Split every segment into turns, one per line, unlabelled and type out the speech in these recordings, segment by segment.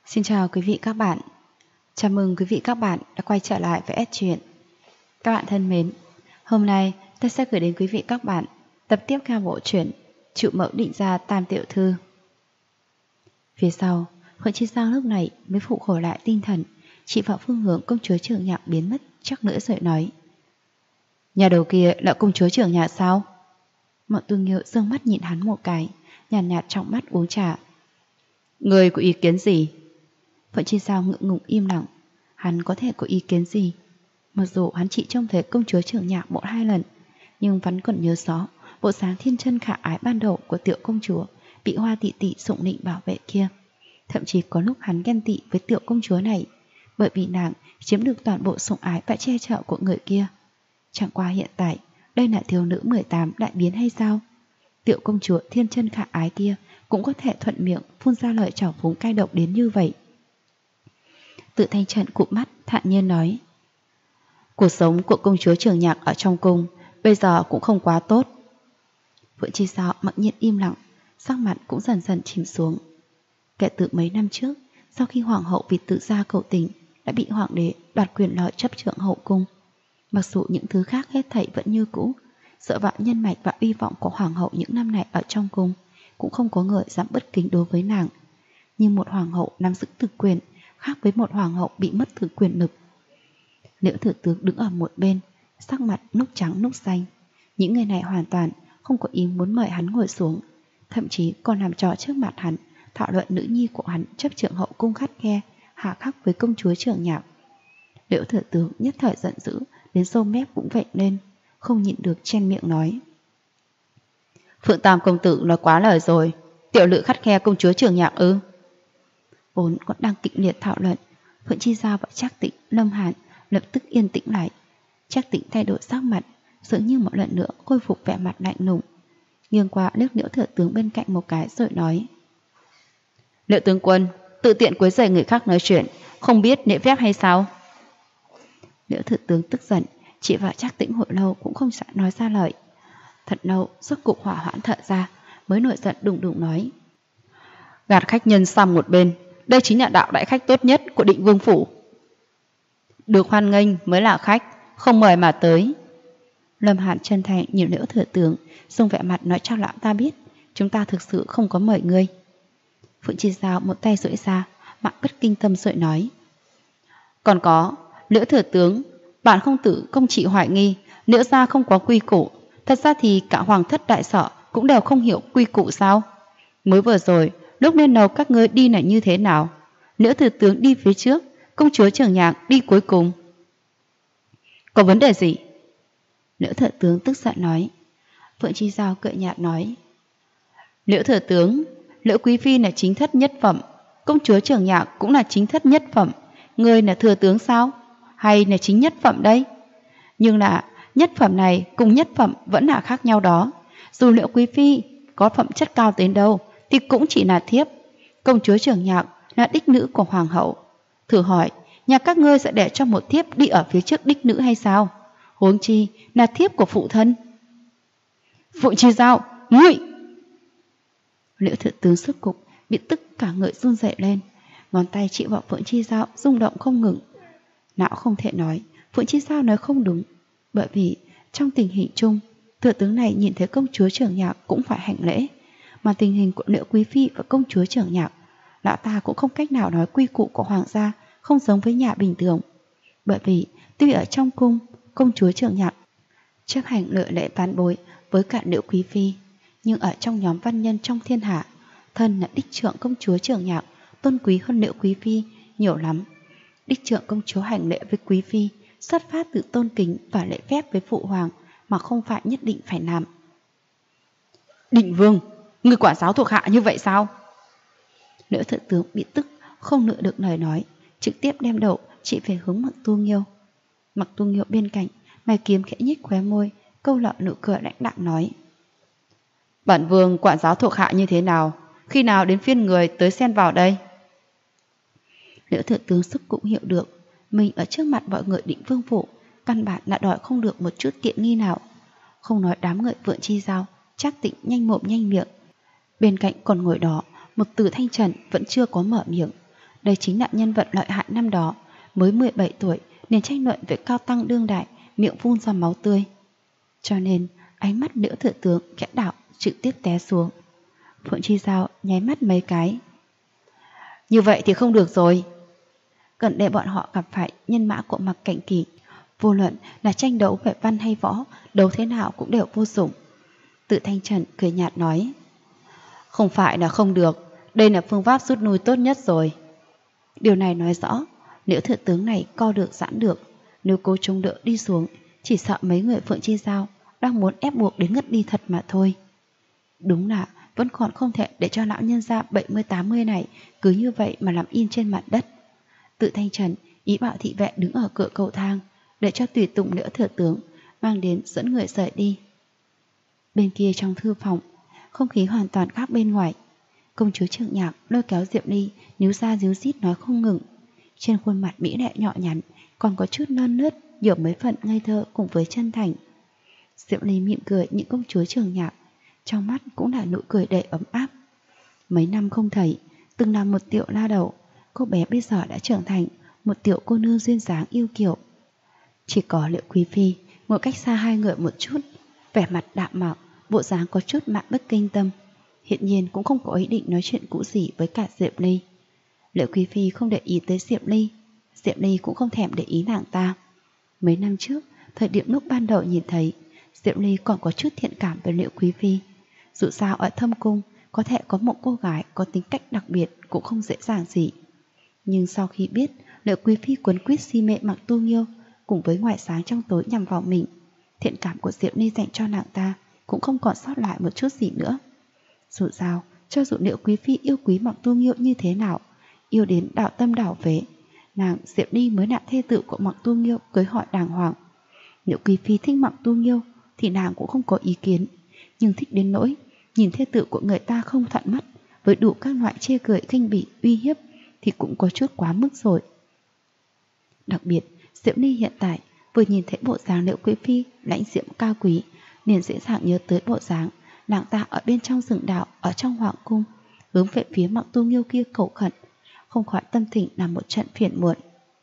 Xin chào quý vị các bạn. Chào mừng quý vị các bạn đã quay trở lại với S Truyện. Các bạn thân mến, hôm nay tôi sẽ gửi đến quý vị các bạn tập tiếp theo bộ truyện Trụ Mẫu Định Gia Tam Tiểu Thư. Phía sau, Phượng Chi Giang lúc này mới phục hồi lại tinh thần, chỉ vào phương hướng công chúa Trường Nhạc biến mất chắc nữa rồi nói: nhà đầu kia là công chúa Trường Nhạc sao? Mộng Tu Nghiêu dương mắt nhìn hắn một cái, nhàn nhạt trong mắt uống trà. Người có ý kiến gì? Phượng Chi Giao ngượng ngùng im lặng. Hắn có thể có ý kiến gì? Mặc dù hắn chỉ trông thấy công chúa Trường Nhạc 1-2 lần, nhưng vẫn còn nhớ rõ bộ dáng thiên chân khả ái ban đầu của tiểu công chúa bị Hoa tỷ tỷ sủng nịnh bảo vệ kia. Thậm chí có lúc hắn ghen tị với tiểu công chúa này, bởi vì nàng chiếm được toàn bộ sủng ái và che chở của người kia. Chẳng qua hiện tại, đây là thiếu nữ 18 đại biến hay sao? Tiểu công chúa thiên chân khả ái kia cũng có thể thuận miệng phun ra lời trào phúng cay độc đến như vậy. Tự Thanh Trận cụp mắt thản nhiên nói: cuộc sống của công chúa Trường Nhạc ở trong cung bây giờ cũng không quá tốt. Phượng Chi Giao mặc nhiên im lặng, sắc mặt cũng dần dần chìm xuống. Kể từ mấy năm trước, sau khi hoàng hậu vì tự gia cầu tình đã bị hoàng đế đoạt quyền lợi chấp trưởng hậu cung, mặc dù những thứ khác hết thảy vẫn như cũ, dựa vào nhân mạch và uy vọng của hoàng hậu những năm này ở trong cung, cũng không có người dám bất kính đối với nàng. Nhưng một hoàng hậu nắm giữ thực quyền khác với một hoàng hậu bị mất thực quyền lực. Liễu thừa tướng đứng ở một bên, sắc mặt lúc trắng lúc xanh. Những người này hoàn toàn không có ý muốn mời hắn ngồi xuống, thậm chí còn làm trò trước mặt hắn thảo luận nữ nhi của hắn chấp trưởng hậu cung khắt khe hà khắc với công chúa Trường Nhạc. Liễu thừa tướng nhất thời giận dữ đến râu mép cũng vểnh lên, không nhịn được chen miệng nói: Phượng Tam công tử nói quá lời rồi, tiểu lự khắt khe công chúa Trường Nhạc ư? Vốn còn đang kịch liệt thảo luận, Phượng Chi Giao và Trác Tĩnh, Lâm Hàn lập tức yên tĩnh lại. Trác Tĩnh thay đổi sắc mặt, dường như một lần nữa khôi phục vẻ mặt lạnh lùng, nghiêng qua liếc Liễu thừa tướng bên cạnh một cái rồi nói: Liễu tướng quân tự tiện quấy rầy người khác nói chuyện, không biết lễ phép hay sao? Liễu thừa tướng tức giận, chỉ vào Trác Tĩnh hồi lâu cũng không dám nói ra lời. Thật lâu, rốt cục hỏa hoãn thở ra, mới nổi giận đùng đùng nói: gạt khách nhân sang một bên, đây chính là đạo đại khách tốt nhất của Định Vương phủ. Được hoan nghênh mới là khách, không mời mà tới. Lâm Hàn chân thành nhìn Liễu thừa tướng, dùng vẻ mặt nói cho lão ta biết chúng ta thực sự không có mời ngươi. Phượng Chi Giao một tay duỗi ra, mặt bất kinh tâm rồi nói: còn có, Liễu thừa tướng, bản không tử công trị hoài nghi Liễu gia không có quy củ. Thật ra thì cả hoàng thất đại sở cũng đều không hiểu quy củ sao? Mới vừa rồi lúc lên lầu các ngươi đi là như thế nào? Liễu thừa tướng đi phía trước, công chúa Trường Nhạc đi cuối cùng. Có vấn đề gì? Liễu thừa tướng tức giận nói. Phượng Chi Giao cười nhạt nói: Liễu thừa tướng, Liễu quý phi là chính thất nhất phẩm, công chúa Trường Nhạc cũng là chính thất nhất phẩm, ngươi là thừa tướng sao? Hay là chính nhất phẩm đây? Nhưng là nhất phẩm này cùng nhất phẩm vẫn là khác nhau đó. Dù Liễu quý phi có phẩm chất cao đến đâu thì cũng chỉ là thiếp. Công chúa Trường Nhạc là đích nữ của hoàng hậu. Thử hỏi, nhà các ngươi sẽ để cho một thiếp đi ở phía trước đích nữ hay sao? Huống chi là thiếp của phụ thân. Phượng Chi Giao, ngươi! Liễu thừa tướng sức cục bị tức cả người run rẩy lên, ngón tay chỉ vào Phượng Chi Giao rung động không ngừng. Não không thể nói Phượng Chi Giao nói không đúng, bởi vì trong tình hình chung, thừa tướng này nhìn thấy công chúa Trường Nhạc cũng phải hành lễ, mà tình hình của Liễu quý phi và công chúa Trường Nhạc, lão ta cũng không cách nào nói quy củ của hoàng gia không giống với nhà bình thường. Bởi vì tuy ở trong cung, công chúa Trường Nhạc chấp hành lợi lễ ban bối với cả Liễu quý phi, nhưng ở trong nhóm văn nhân trong thiên hạ, thân là đích trượng công chúa Trường Nhạc tôn quý hơn Liễu quý phi nhiều lắm. Đích trượng công chúa hành lễ với quý phi xuất phát từ tôn kính và lễ phép với phụ hoàng, mà không phải nhất định phải làm. Định Vương, người quản giáo thuộc hạ như vậy sao? Liễu thừa tướng bị tức không lựa được lời nói, trực tiếp đem đầu chỉ về hướng Mặc Tu Nghiêu. Mặc Tu Nghiêu bên cạnh, mày kiếm khẽ nhếch khóe môi, câu lọ nụ cười lãnh đạm nói: Bản vương quản giáo thuộc hạ như thế nào, khi nào đến phiên người tới xen vào đây? Liễu thừa tướng sức cũng hiểu được mình ở trước mặt mọi người Định Vương phủ căn bản là đòi không được một chút tiện nghi nào. Không nói đám người Phượng Chi Giao, Trác Tĩnh nhanh mồm nhanh miệng, bên cạnh còn ngồi đó một Từ Thanh Trần vẫn chưa có mở miệng. đây chính là nhân vật lợi hại năm đó, mới 17 tuổi nên tranh luận với cao tăng đương đại, miệng phun ra máu tươi. Cho nên ánh mắt Liễu thừa tướng kẽ đảo, trực tiếp té xuống. Phượng Chi Giao nháy mắt mấy cái. Như vậy thì không được rồi. Gần đây bọn họ gặp phải nhân mã của Mạc Cảnh Kỳ, vô luận là tranh đấu về văn hay võ, đấu thế nào cũng đều vô dụng. Tự Thanh Trần cười nhạt nói, không phải là không được, đây là phương pháp rút lui tốt nhất rồi. Điều này nói rõ Liễu thừa tướng này co được giãn được, nếu cố chống đỡ đi xuống, chỉ sợ mấy người Phượng Chi Giao đang muốn ép buộc đến ngất đi thật mà thôi. Đúng là vẫn còn không thể để cho lão nhân gia 70-80 này cứ như vậy mà làm in trên mặt đất. Tự Thanh Trần ý bảo thị vệ đứng ở cửa cầu thang để cho tùy tùng Liễu thừa tướng mang đến dẫn người rời đi. Bên kia trong thư phòng, không khí hoàn toàn khác bên ngoài. Công chúa Trượng Nhạc lôi kéo Diệp Ly, níu ra díu dít nói không ngừng. Trên khuôn mặt mỹ lệ nhỏ nhắn còn có chút non nớt, nhiều mấy phần ngây thơ cùng với chân thành. Diệp Ly mỉm cười những công chúa Trượng Nhạc, trong mắt cũng là nụ cười đầy ấm áp. Mấy năm không thấy, từng là một tiểu la đầu, cô bé bây giờ đã trưởng thành một tiểu cô nương duyên dáng yêu kiều. Chỉ có Liễu Quý Phi ngồi cách xa hai người một chút, vẻ mặt đạm mạc, bộ dáng có chút mạn bất kinh tâm, hiện nhiên cũng không có ý định nói chuyện cũ gì với cả Diệp Ly. Liễu Quý Phi không để ý tới Diệp Ly cũng không thèm để ý nàng ta. Mấy năm trước, thời điểm lúc ban đầu nhìn thấy, Diệp Ly còn có chút thiện cảm với Liễu Quý Phi. Dù sao ở thâm cung, có thể có một cô gái có tính cách đặc biệt cũng không dễ dàng gì. Nhưng sau khi biết Liễu Quý Phi quấn quýt si mê Mạc Tu Nghiêu cùng với ngoại sáng trong tối nhằm vào mình, thiện cảm của Diệp Ly dành cho nàng ta cũng không còn sót lại một chút gì nữa. Dù sao, cho dù Liễu Quý Phi yêu quý Mạc Tu Nghiêu như thế nào, yêu đến đảo tâm đảo phế, nàng Diệp Ly mới là thê tử của Mạc Tu Nghiêu cưới hỏi đàng hoàng. Liễu Quý Phi thích Mạc Tu Nghiêu thì nàng cũng không có ý kiến, nhưng thích đến nỗi nhìn thê tử của người ta không thuận mắt với đủ các loại chê cười khinh bỉ uy hiếp thì cũng có chút quá mức rồi. Đặc biệt, Diệp Ly hiện tại vừa nhìn thấy bộ dáng Liễu Quý Phi lãnh diễm cao quý, liền dễ dàng nhớ tới bộ dáng nàng ta ở bên trong rừng đạo ở trong hoàng cung, hướng về phía Mạc Tu Nghiêu kia cầu khẩn, không khỏi tâm tình là một trận phiền muộn.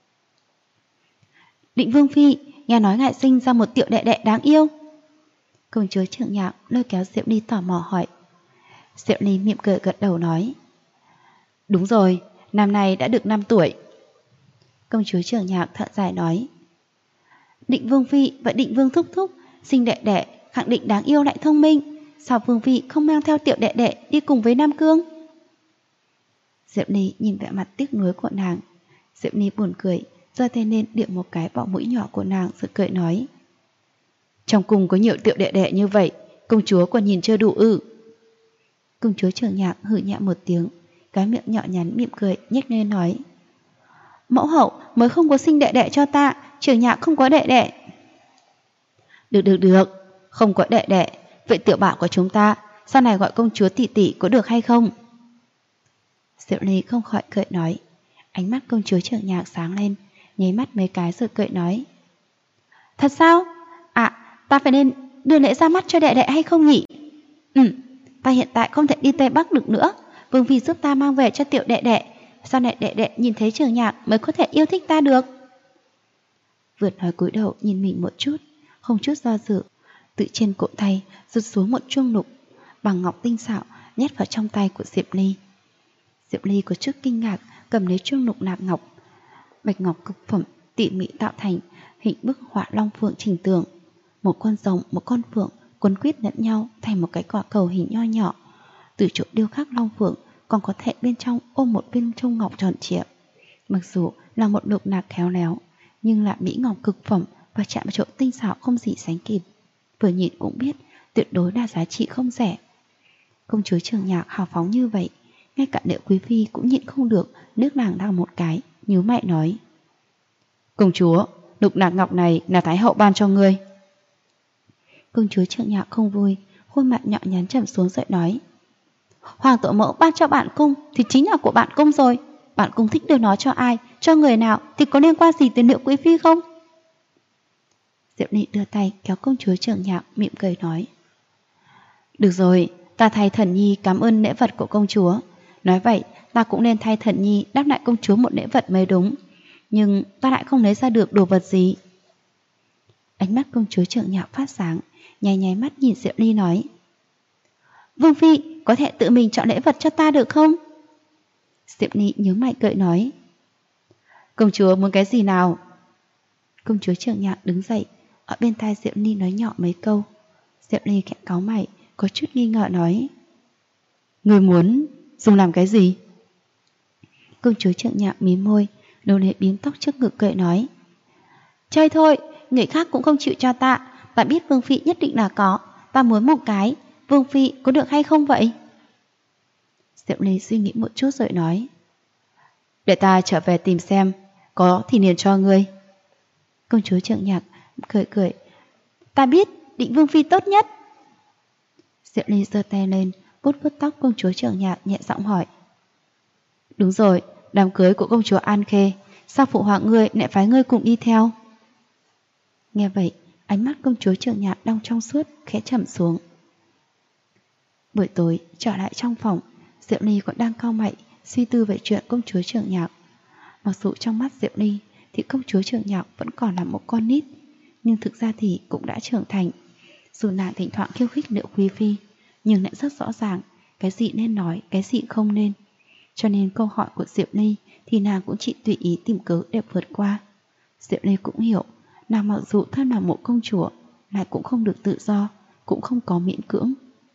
Định Vương Phi, nghe nói ngài sinh ra một tiểu đệ đệ đáng yêu. Công chúa Trượng Nhạc lôi kéo Diệp Ly tò mò hỏi. Diệp Ly mỉm cười gật đầu nói, đúng rồi, năm nay đã được 5 tuổi. Công chúa Trượng Nhạc thở dài nói, Định Vương Phi và Định Vương Thúc Thúc sinh đệ đệ khẳng định đáng yêu lại thông minh, sao Vương Phi không mang theo tiểu đệ đệ đi cùng với Nam Cương? Diệp Ly nhìn vẻ mặt tiếc nuối của nàng. Diệp Ly buồn cười, giơ tay lên điểm một cái vào mũi nhỏ của nàng rồi cười nói, trong cung có nhiều tiểu đệ đệ như vậy, công chúa còn nhìn chưa đủ ư? Công chúa Trượng Nhạc hừ nhẹ một tiếng, cái miệng nhỏ nhắn mỉm cười nhếch lên nói, mẫu hậu mới không có sinh đệ đệ cho ta, Trượng Nhạc không có đệ đệ. Được, không có đệ đệ, vậy tiểu bảo của chúng ta sau này gọi công chúa tỷ tỷ có được hay không? Diệp Ly không khỏi cười nói. Ánh mắt công chúa Trượng Nhạc sáng lên, nháy mắt mấy cái rồi cười nói, thật sao? Ta phải nên đưa lễ ra mắt cho đệ đệ hay không nhỉ? Ta hiện tại không thể đi Tây Bắc được nữa, Vương Phi giúp ta mang về cho tiểu đệ đệ, sau này đệ đệ nhìn thấy Trượng Nhạc mới có thể yêu thích ta được. Vượt nói cúi đầu nhìn mình một chút, không chút do dự, tự trên cổ tay rút xuống một chuông lục bằng ngọc tinh xảo nhét vào trong tay của Diệp Ly. Diệp Ly có chút kinh ngạc cầm lấy chuông lục nạp ngọc, bạch ngọc cực phẩm tỉ mỉ tạo thành hình bức họa long phượng trình tường, một con rồng một con phượng quấn quýt lẫn nhau thành một cái quả cầu hình nho nhỏ. Từ chỗ điêu khắc long phượng còn có thể bên trong ôm một viên châu ngọc tròn trịa. Mặc dù là một lục nạc khéo léo, nhưng là mỹ ngọc cực phẩm và chạm vào chỗ tinh xảo không gì sánh kịp. Vừa nhìn cũng biết tuyệt đối là giá trị không rẻ. Công chúa Trượng Nhạc hào phóng như vậy, ngay cả Liễu Quý Phi cũng nhịn không được nước nàng đang một cái, nhíu mày nói, công chúa, lục nạc ngọc này là Thái hậu ban cho ngươi. Công chúa Trượng Nhạc không vui, khuôn mặt nhỏ nhắn trầm xuống rồi nói, hoàng tổ mẫu ban cho bản cung thì chính là của bản cung rồi, bản cung thích đưa nó cho ai, cho người nào thì có liên quan gì tới Liễu Quý Phi không? Diệp Ly đưa tay kéo công chúa Trượng Nhạc mỉm cười nói, được rồi, ta thay thần nhi cảm ơn lễ vật của công chúa. Nói vậy ta cũng nên thay Thần Nhi đáp lại công chúa một lễ vật mới đúng. Nhưng ta lại không lấy ra được đồ vật gì. Ánh mắt công chúa Trường Nhạc phát sáng, nháy nháy mắt nhìn Diệu Ly nói: Vương phi có thể tự mình chọn lễ vật cho ta được không? Diệu Ly nhướng mày cười nói: Công chúa muốn cái gì nào? Công chúa Trường Nhạc đứng dậy, ở bên tai Diệu Ly nói nhỏ mấy câu. Diệu Ly khẽ cáu mày, có chút nghi ngờ nói: Người muốn dùng làm cái gì? Công chúa Trường Nhạc mím môi, đầu lệ bím tóc trước ngực cười nói: Chơi thôi, người khác cũng không chịu cho ta. Ta biết Vương phi nhất định là có. Ta muốn một cái. Vương phi có được hay không vậy? Diệu Ly suy nghĩ một chút rồi nói: Để ta trở về tìm xem, có thì liền cho ngươi. Công chúa Trường Nhạc cười cười: Ta biết, định Vương phi tốt nhất. Diệu Ly giơ tay lên, vuốt vuốt tóc công chúa Trường Nhạc, nhẹ giọng hỏi: Đúng rồi, đám cưới của công chúa An Khê, sao phụ hoàng ngươi lại phái ngươi cùng đi theo? Nghe vậy, ánh mắt công chúa Trường Nhạc đang trong suốt, khẽ trầm xuống. Buổi tối, trở lại trong phòng, Diệu Ly còn đang cau mày suy tư về chuyện công chúa Trường Nhạc. Mặc dù trong mắt Diệu Ly thì công chúa Trường Nhạc vẫn còn là một con nít, nhưng thực ra thì cũng đã trưởng thành. Dù nàng thỉnh thoảng khiêu khích Liệu Quý Phi, nhưng lại rất rõ ràng cái gì nên nói, cái gì không nên. Cho nên câu hỏi của Diệu Ly thì nàng cũng chỉ tùy ý tìm cớ để vượt qua. Diệu Ly cũng hiểu, nàng mặc dù thân là một công chúa, lại cũng không được tự do, cũng không có miễn cưỡng.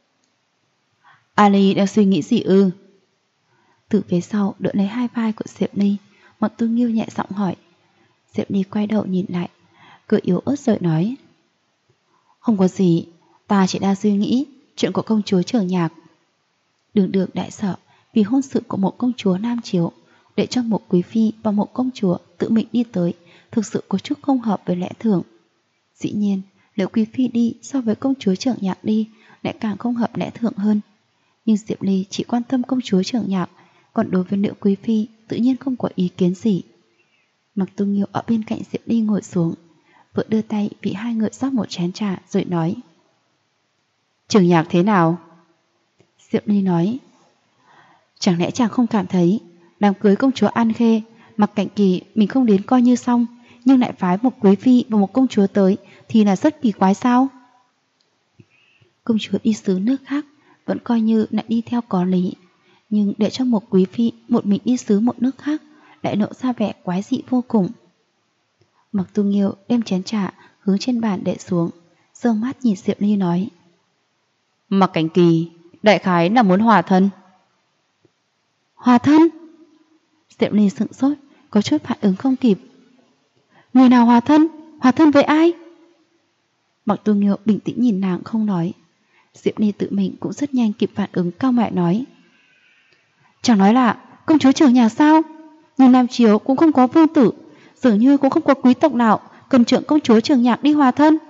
Ali đang suy nghĩ gì ư? Từ phía sau đỡ lấy hai vai của Diệu Ly, Mộc Tư Nghiêu nhẹ giọng hỏi. Diệu Ly quay đầu nhìn lại, cười yếu ớt rồi nói: Không có gì, ta chỉ đang suy nghĩ chuyện của công chúa Trường Nhạc. Đường Đường đại sợ vì hôn sự của một công chúa Nam Chiếu, để cho một quý phi và một công chúa tự mình đi tới, thực sự có chút không hợp với lẽ thường. Dĩ nhiên, nếu quý phi đi so với công chúa Trường Nhạc đi lại càng không hợp lẽ thường hơn. Nhưng Diệp Ly chỉ quan tâm công chúa Trường Nhạc, còn đối với Liễu quý phi tự nhiên không có ý kiến gì. Mặc Tu Nghiêu ở bên cạnh Diệp Ly ngồi xuống, vừa đưa tay vì hai người rót một chén trà rồi nói: Trường Nhạc thế nào? Diệp Ly nói: Chẳng lẽ chàng không cảm thấy đám cưới công chúa An Khê, Mặc Cảnh Kỳ mình không đến coi như xong, nhưng lại phái một quý phi và một công chúa tới thì là rất kỳ quái sao? Công chúa đi xứ nước khác vẫn coi như lại đi theo có lý, nhưng để cho một quý phi một mình đi xứ một nước khác lại lộ ra vẻ quái dị vô cùng. Mặc Tu Nghiêu đem chén trà hướng trên bàn để xuống, giương mắt nhìn Diệu Ly nói: Mặc Cảnh Kỳ đại khái là muốn hòa thân. Hòa thân? Diệu Ly sững sốt, có chút phản ứng không kịp. Người nào hòa thân? Hòa thân với ai? Mặc Tu Nghiêu bình tĩnh nhìn nàng không nói. Diệu Ly tự mình cũng rất nhanh kịp phản ứng, cao mại nói: Chẳng nói là công chúa Trường Nhạc sao? Nhưng Nam Chiếu cũng không có vương tử, dường như cũng không có quý tộc nào cần trượng công chúa Trường Nhạc đi hòa thân.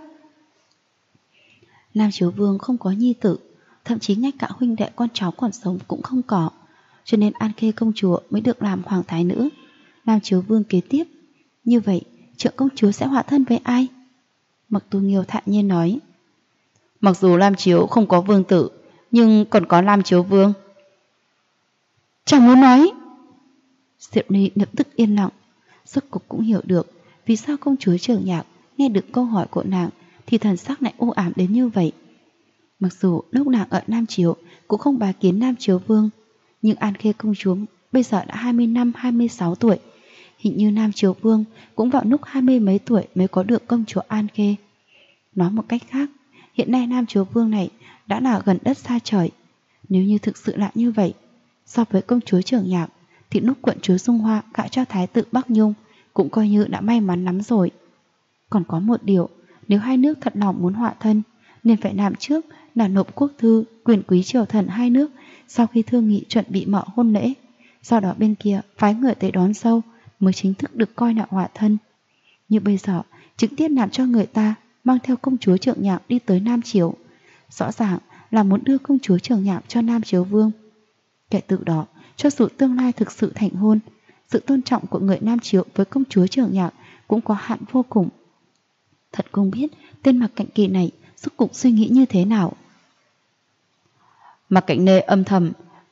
Nam Chiếu vương không có nhi tử, thậm chí ngay cả huynh đệ con cháu còn sống cũng không có, cho nên An Khê công chúa mới được làm hoàng thái nữ. Nam Chiếu vương kế tiếp, như vậy trượng công chúa sẽ hòa thân với ai? Mặc Tu Nghiêu thản nhiên nói: Mặc dù Lam Chiếu không có vương tử, nhưng còn có Lam Chiếu vương. Chẳng muốn nói. Diệu Ly lập tức yên lặng, rốt cục cũng hiểu được vì sao công chúa Trường Nhạc nghe được câu hỏi của nàng thì thần sắc lại u ám đến như vậy. Mặc dù lúc nàng ở Nam Chiếu cũng không bái kiến Nam Chiếu vương, nhưng An Khê công chúa bây giờ đã 25, 26 tuổi. Hình như Nam Chiếu vương cũng vào lúc 20 mấy tuổi mới có được công chúa An Khê. Nói một cách khác, hiện nay Nam Chiếu vương này đã là gần đất xa trời. Nếu như thực sự là như vậy, so với công chúa Trường Nhạc thì lúc quận chúa Dung Hoa gả cho thái tử Bắc Nhung cũng coi như đã may mắn lắm rồi. Còn có một điều, nếu hai nước thật lòng muốn hòa thân, nên phải làm trước là nộp quốc thư quyền quý triều thần hai nước sau khi thương nghị chuẩn bị mở hôn lễ. Sau đó bên kia phái người tới đón dâu mới chính thức được coi là hòa thân. Như bây giờ trực tiếp làm cho người ta mang theo công chúa Trường Nhạc đi tới Nam Chiếu, rõ ràng là muốn đưa công chúa Trường Nhạc cho Nam Chiếu vương. Kể từ đó, cho dù tương lai thực sự thành hôn, sự tôn trọng của người Nam Chiếu với công chúa Trường Nhạc cũng có hạn vô cùng. Thật không biết tên Mặc Cảnh Kỳ này rốt cuộc suy nghĩ như thế nào. Mặc Cảnh Nê âm thầm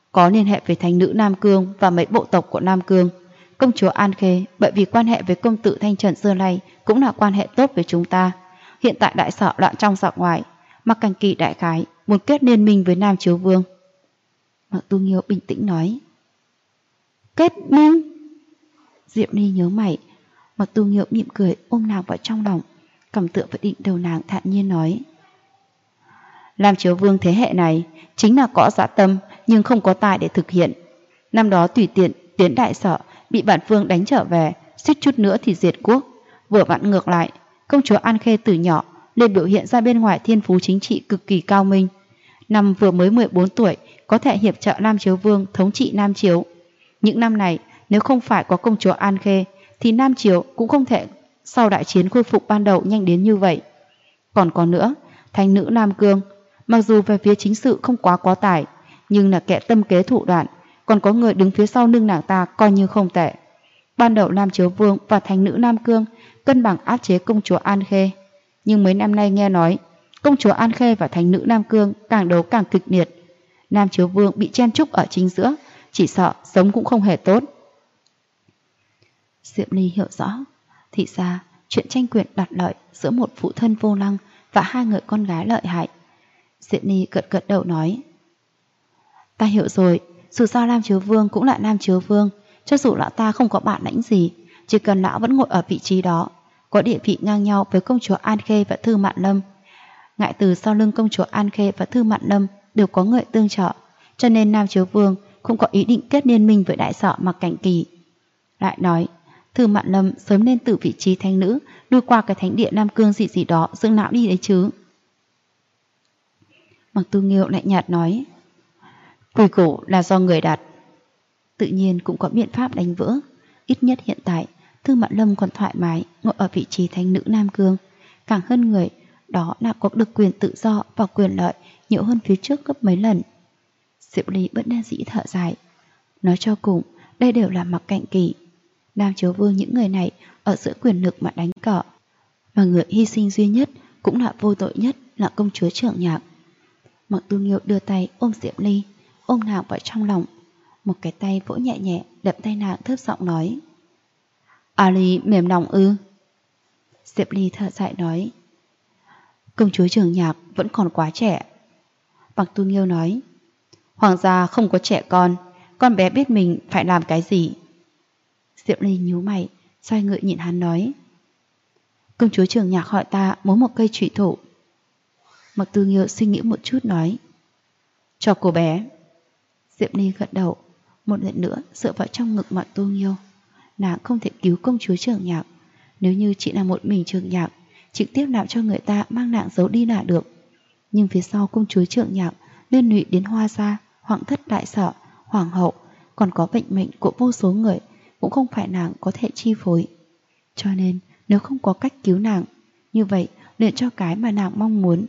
có liên hệ với thánh nữ Nam Cương và mấy bộ tộc của Nam Cương. Công chúa An Khê bởi vì quan hệ với công tử Thanh Trần xưa nay cũng là quan hệ tốt với chúng ta. Hiện tại đại sở loạn trong giặc ngoài, Mạc Cảnh Kỳ đại khái muốn kết liên minh với Nam Chiếu Vương. Mạc Tu Nghiêu bình tĩnh nói. Kết minh? Diệp Ly nhớ mày. Mạc Tu Nghiêu mỉm cười ôm nàng vào trong lòng, cầm tựa vào đỉnh đầu nàng thản nhiên nói. Nam Chiếu Vương thế hệ này chính là có dã tâm nhưng không có tài để thực hiện. Năm đó tùy tiện tiến đại sở bị bản vương đánh trở về, suýt chút nữa thì diệt quốc. Vừa vặn ngược lại, công chúa An Khê từ nhỏ liền biểu hiện ra bên ngoài thiên phú chính trị cực kỳ cao minh. Năm vừa mới 14 tuổi có thể hiệp trợ Nam Chiếu Vương thống trị Nam Chiếu. Những năm này nếu không phải có công chúa An Khê thì Nam Chiếu cũng không thể sau đại chiến khôi phục ban đầu nhanh đến như vậy. Còn có nữa, thánh nữ Nam Cương mặc dù về phía chính sự không quá tài, nhưng là kẻ tâm kế thủ đoạn, còn có người đứng phía sau lưng nàng ta coi như không tệ. Ban đầu Nam Chiếu Vương và thánh nữ Nam Cương cân bằng áp chế công chúa An Khê, nhưng mấy năm nay nghe nói công chúa An Khê và thánh nữ Nam Cương càng đấu càng kịch liệt. Nam Chiếu Vương bị chen chúc ở chính giữa, chỉ sợ sống cũng không hề tốt. Diệp Ly hiểu rõ, thì ra chuyện tranh quyền đoạt lợi giữa một phụ thân vô năng và hai người con gái lợi hại. Diệp Ly gật đầu nói. Ta hiểu rồi, dù sao Nam Chiếu Vương cũng là Nam Chiếu Vương, cho dù lão ta không có bản lĩnh gì, chỉ cần lão vẫn ngồi ở vị trí đó, có địa vị ngang nhau với công chúa An Khê và Thư Mạn Lâm. Ngại từ sau lưng công chúa An Khê và Thư Mạn Lâm đều có người tương trợ, cho nên Nam Chiếu Vương không có ý định kết liên minh với đại sở Mạc Cảnh Kỳ. Lại nói, Thư Mạn Lâm sớm nên từ vị trí thánh nữ lui qua cái thánh địa Nam Cương gì đó dưỡng não đi đấy chứ. Mạc Tu Nghiêu lạnh nhạt nói. Quy củ là do người đặt, tự nhiên cũng có biện pháp đánh vỡ. Ít nhất hiện tại Thư Mạn Lâm còn thoải mái ngồi ở vị trí thánh nữ Nam Cương. Càng hơn người, đó là có được quyền tự do và quyền lợi nhiều hơn phía trước gấp mấy lần. Diệp Ly bất đắc dĩ thở dài. Nói cho cùng, đây đều là Mạc Cảnh Kỳ. Nam Chiếu Vương những người này ở giữa quyền lực mà đánh cờ, mà người hy sinh duy nhất cũng là vô tội nhất là công chúa Trưởng Nhạc. Mạc Tu Nghiêu đưa tay ôm Diệp Ly, ôm nàng vào trong lòng, một cái tay vỗ nhẹ nhẹ đập tay nàng thấp giọng nói. A Ly mềm lòng ư? Diệp Ly thở dài nói. Công chúa Trưởng Nhạc vẫn còn quá trẻ. Mạc Tu Nghiêu nói. Hoàng gia không có trẻ con bé biết mình phải làm cái gì. Diệp Ly nhíu mày, xoay người nhìn hắn nói. Công chúa Trưởng Nhạc hỏi ta muốn một cây trụy thủ. Mạc Tu Nghiêu suy nghĩ một chút nói. Cho cô bé. Diệp Ly gật đầu, một lần nữa dựa vào trong ngực Mạc Tu Nghiêu. Nàng không thể cứu công chúa Trưởng Nhạc. Nếu như chỉ là một mình Trưởng Nhạc, trực tiếp làm cho người ta mang nàng giấu đi là được. Nhưng phía sau công chúa Trưởng Nhạc liên lụy đến Hoa gia, Hoàng thất đại sở, Hoàng hậu, còn có vận mệnh của vô số người, cũng không phải nàng có thể chi phối. Cho nên nếu không có cách cứu nàng, như vậy luyện cho cái mà nàng mong muốn.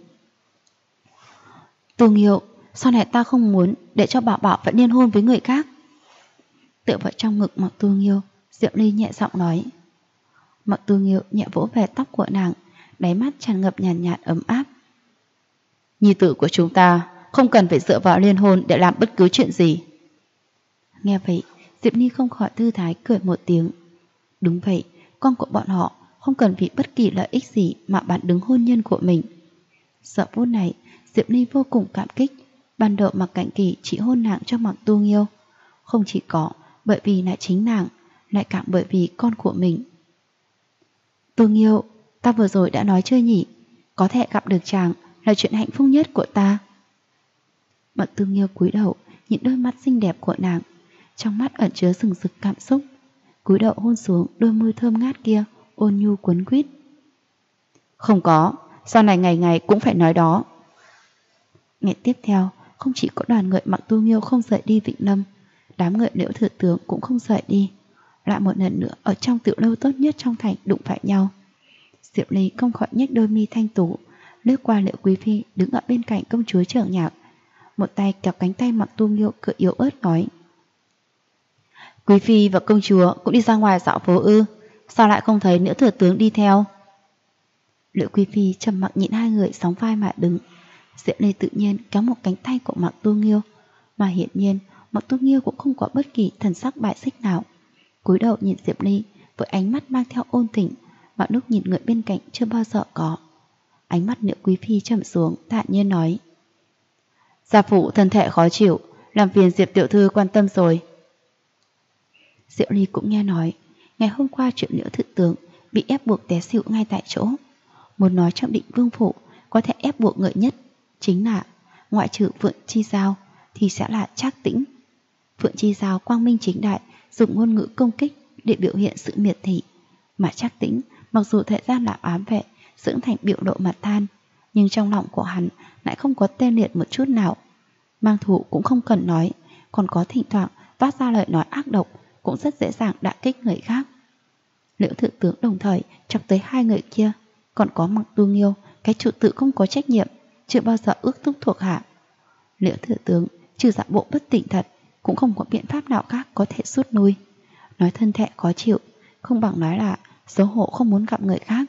Tu Nghiêu, sau này ta không muốn để cho Bảo Bảo vẫn liên hôn với người khác. Tựa vào trong ngực Mạc Tu Nghiêu, Diệp Ly nhẹ giọng nói. Mạc Tu Nghiêu nhẹ vỗ về tóc của nàng, đáy mắt tràn ngập nhàn nhạt ấm áp. Nhi tử của chúng ta không cần phải dựa vào liên hôn để làm bất cứ chuyện gì. Nghe vậy, Diệp Ly không khỏi thư thái cười một tiếng. Đúng vậy, con của bọn họ không cần vì bất kỳ lợi ích gì mà bán đứng hôn nhân của mình. Giờ phút này, Diệp Ly vô cùng cảm kích. Ban đầu Mạc Cảnh Kỳ chỉ hôn nàng cho Mạc Tu Nghiêu, không chỉ có bởi vì là chính nàng, lại càng bởi vì con của mình. Tu Nghiêu, ta vừa rồi đã nói chưa nhỉ? Có thể gặp được chàng là chuyện hạnh phúc nhất của ta. Mạc Tu Nghiêu cúi đầu nhìn đôi mắt xinh đẹp của nàng, trong mắt ẩn chứa rừng rực cảm xúc, cúi đầu hôn xuống đôi môi thơm ngát kia, ôn nhu quấn quýt. Không có, sau này ngày ngày cũng phải nói đó. Ngày tiếp theo, không chỉ có đoàn người Mạc Tu Nghiêu không rời đi Vĩnh Lâm, đám người Liễu thừa tướng cũng không rời đi. Lại một lần nữa ở trong tiểu lâu tốt nhất trong thành đụng phải nhau. Diệp Ly không khỏi nhếch đôi mi thanh tú, lướt qua Liễu Quý Phi đứng ở bên cạnh công chúa Trưởng Nhạc, một tay kéo cánh tay Mạc Tu Nghiêu cười yếu ớt nói. Quý Phi và công chúa cũng đi ra ngoài dạo phố ư? Sao lại không thấy Liễu thừa tướng đi theo? Liễu Quý Phi trầm mặc nhìn hai người sóng vai mà đứng. Diệp Ly tự nhiên kéo một cánh tay của Mạc Tu Nghiêu, mà hiển nhiên Mặc Tu Nghiêu cũng không có bất kỳ thần sắc bại xích nào, cúi đầu nhìn Diệp Ly với ánh mắt mang theo ôn tình mà lúc nhìn người bên cạnh chưa bao giờ có. Ánh mắt Nữ Quý Phi trầm xuống, thản nhiên nói: Gia phụ thân thể khó chịu, làm phiền Diệp tiểu thư quan tâm rồi. Diệp Ly cũng nghe nói ngày hôm qua Triệu Liễu Thự tướng bị ép buộc té xỉu ngay tại chỗ. Muốn nói trong Định Vương phủ có thể ép buộc người nhất chính là ngoại trừ Phượng Chi Giao thì sẽ là Trác Tĩnh. Phượng Chi Giao quang minh chính đại dùng ngôn ngữ công kích để biểu hiện sự miệt thị, mà Trác Tĩnh mặc dù thời gian là ám vệ dưỡng thành biểu lộ mặt than, nhưng trong lòng của hắn lại không có tê liệt một chút nào. Mang thù cũng không cần nói, còn có thỉnh thoảng phát ra lời nói ác độc cũng rất dễ dàng đả kích người khác. Liễu Thự tướng đồng thời chọc tới hai người kia, còn có Mặc Tu Nghiêu, cái chủ tử không có trách nhiệm, chưa bao giờ ước thúc thuộc hạ. Liễu Thự tướng trừ giả bộ bất tỉnh thật, cũng không có biện pháp nào khác có thể rút lui. Nói thân thể khó chịu, không bằng nói là xấu hổ không muốn gặp người khác.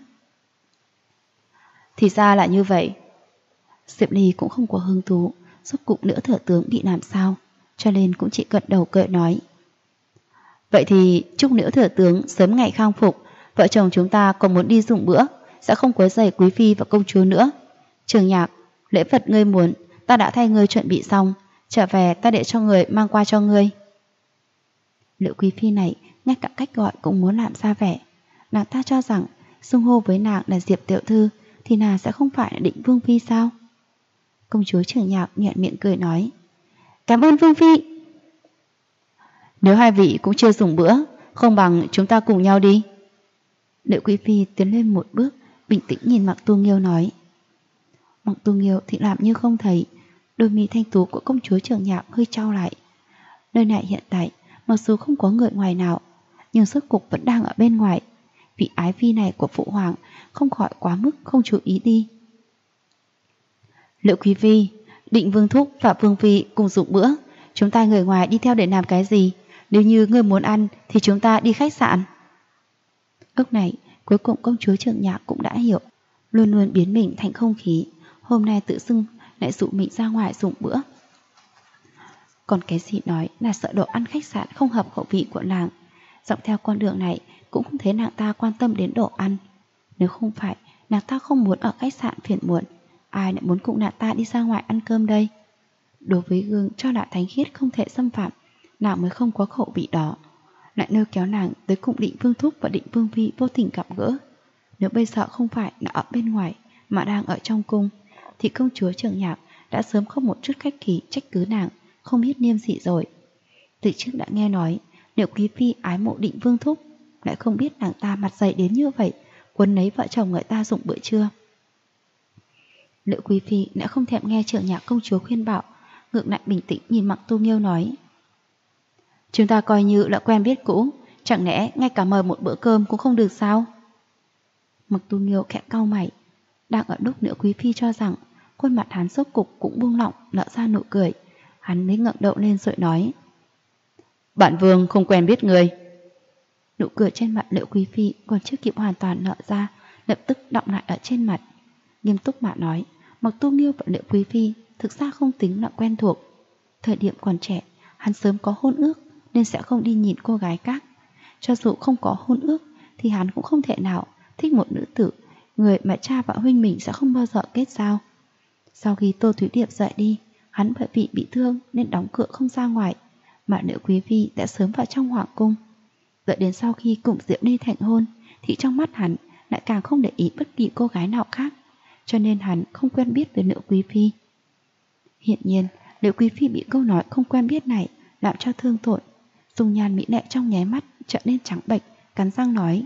Thì ra là như vậy. Diệp Ly cũng không có hứng thú rốt cuộc Liễu Thừa tướng bị làm sao, cho nên cũng chỉ gật đầu cười nói: Vậy thì chúc Liễu Thừa tướng sớm ngày khang phục. Vợ chồng chúng ta còn muốn đi dùng bữa, sẽ không quấy rầy quý phi và công chúa nữa. Trường Nhạc, lễ vật ngươi muốn ta đã thay ngươi chuẩn bị xong, trở về ta để cho người mang qua cho ngươi. Liễu quý phi này ngay cả cách gọi cũng muốn làm ra vẻ. Nàng ta cho rằng xưng hô với nàng là Diệp tiểu thư thì nàng sẽ không phải là Định Vương phi sao? Công chúa Trường Nhạc nhẹ miệng cười nói: Cảm ơn Vương phi. Nếu hai vị cũng chưa dùng bữa, không bằng chúng ta cùng nhau đi. Liễu quý phi tiến lên một bước, bình tĩnh nhìn Mặc Tu Nghiêu nói. Mặc Tu Nghiêu thì làm như không thấy, đôi mi thanh tú của công chúa Trường Nhạc hơi chau lại. Nơi này hiện tại mặc dù không có người ngoài nào, nhưng rốt cục vẫn đang ở bên ngoài. Vị ái phi này của phụ hoàng không khỏi quá mức không chú ý đi. Liễu quý phi, Định Vương thúc và Vương phi cùng dụng bữa, chúng ta người ngoài đi theo để làm cái gì? Nếu như ngươi muốn ăn thì chúng ta đi khách sạn. Lúc này cuối cùng công chúa Trường Nhạc cũng đã hiểu, luôn luôn biến mình thành không khí, hôm nay tự xưng lại dụ mình ra ngoài dùng bữa. Còn cái gì nói là sợ đồ ăn khách sạn không hợp khẩu vị của nàng. Dọc theo con đường này cũng không thấy nàng ta quan tâm đến đồ ăn. Nếu không phải nàng ta không muốn ở khách sạn phiền muộn, ai lại muốn cùng nàng ta đi ra ngoài ăn cơm đây? Đối với gương cho là thánh khiết không thể xâm phạm, nàng mới không có khẩu vị đó. Lại lôi kéo nàng tới cùng Định Vương thúc và Định Vương phi vô tình gặp gỡ. Nếu bây giờ không phải là ở bên ngoài mà đang ở trong cung, thì công chúa Trường Nhạc đã sớm không một chút khách khí trách cứ nàng không biết niêm dị rồi. Từ trước đã nghe nói nếu quý phi ái mộ Định Vương thúc, lại không biết nàng ta mặt dày đến như vậy, quấn lấy vợ chồng người ta dụng bữa trưa. Liễu quý phi đã không thèm nghe Trường Nhạc công chúa khuyên bảo, ngược lại bình tĩnh nhìn Mặc Tu Nghiêu nói: Chúng ta coi như là quen biết cũ, chẳng lẽ ngay cả mời một bữa cơm cũng không được sao? Mặc Tu Nghiêu khẽ cau mày. Đang ở lúc Liễu quý phi cho rằng khuôn mặt hắn sốt cục cũng buông lỏng, nở ra nụ cười, hắn mới ngẩng đầu lên rồi nói: Bản vương không quen biết người. Nụ cười trên mặt Liễu quý phi còn chưa kịp hoàn toàn nở ra, lập tức đọng lại ở trên mặt. Nghiêm túc mà nói, Mặc Tu Nghiêu và Liễu quý phi thực ra không tính là quen thuộc. Thời điểm còn trẻ, hắn sớm có hôn ước nên sẽ không đi nhìn cô gái khác. Cho dù không có hôn ước thì hắn cũng không thể nào thích một nữ tử, người mà cha và huynh mình sẽ không bao giờ kết giao. Sau khi Tô Thúy Điệp rời đi, hắn bởi vì bị thương nên đóng cửa không ra ngoài, mà Liễu quý phi đã sớm vào trong hoàng cung. Đợi đến sau khi cùng Diệp Ly thành hôn thì trong mắt hắn lại càng không để ý bất kỳ cô gái nào khác, cho nên hắn không quen biết với Liễu quý phi. Hiện nhiên Liễu quý phi bị câu nói không quen biết này làm cho thương tổn, dung nhan mỹ lệ trong nháy mắt trở nên trắng bệch, cắn răng nói: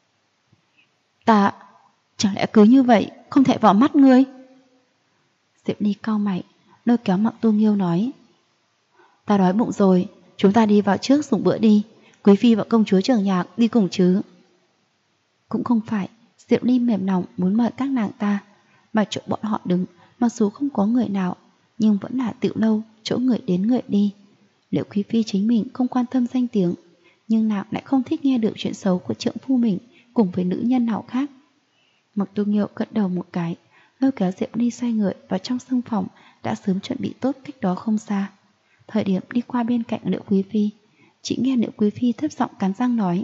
Ta chẳng lẽ cứ như vậy không thể vào mắt ngươi? Diệp Ly cau mày, lôi kéo Mặc Tu Nghiêu nói: Ta đói bụng rồi, chúng ta đi vào trước dùng bữa đi, quý phi và công chúa Trường Nhạc đi cùng chứ. Cũng không phải Diệp Ly mềm lòng muốn mời các nàng ta, mà chỗ bọn họ đứng mặc dù không có người nào, nhưng vẫn là tiểu lâu, chỗ người đến người đi. Liễu quý phi chính mình không quan tâm danh tiếng, nhưng nàng lại không thích nghe được chuyện xấu của trượng phu mình cùng với nữ nhân nào khác. Mặc Tu Nghiêu gật đầu một cái, lôi kéo Diệp Ly xoay người vào trong sương phòng đã sớm chuẩn bị tốt cách đó không xa. Thời điểm đi qua bên cạnh Liễu Quý Phi, chỉ nghe Liễu Quý Phi thấp giọng cắn răng nói: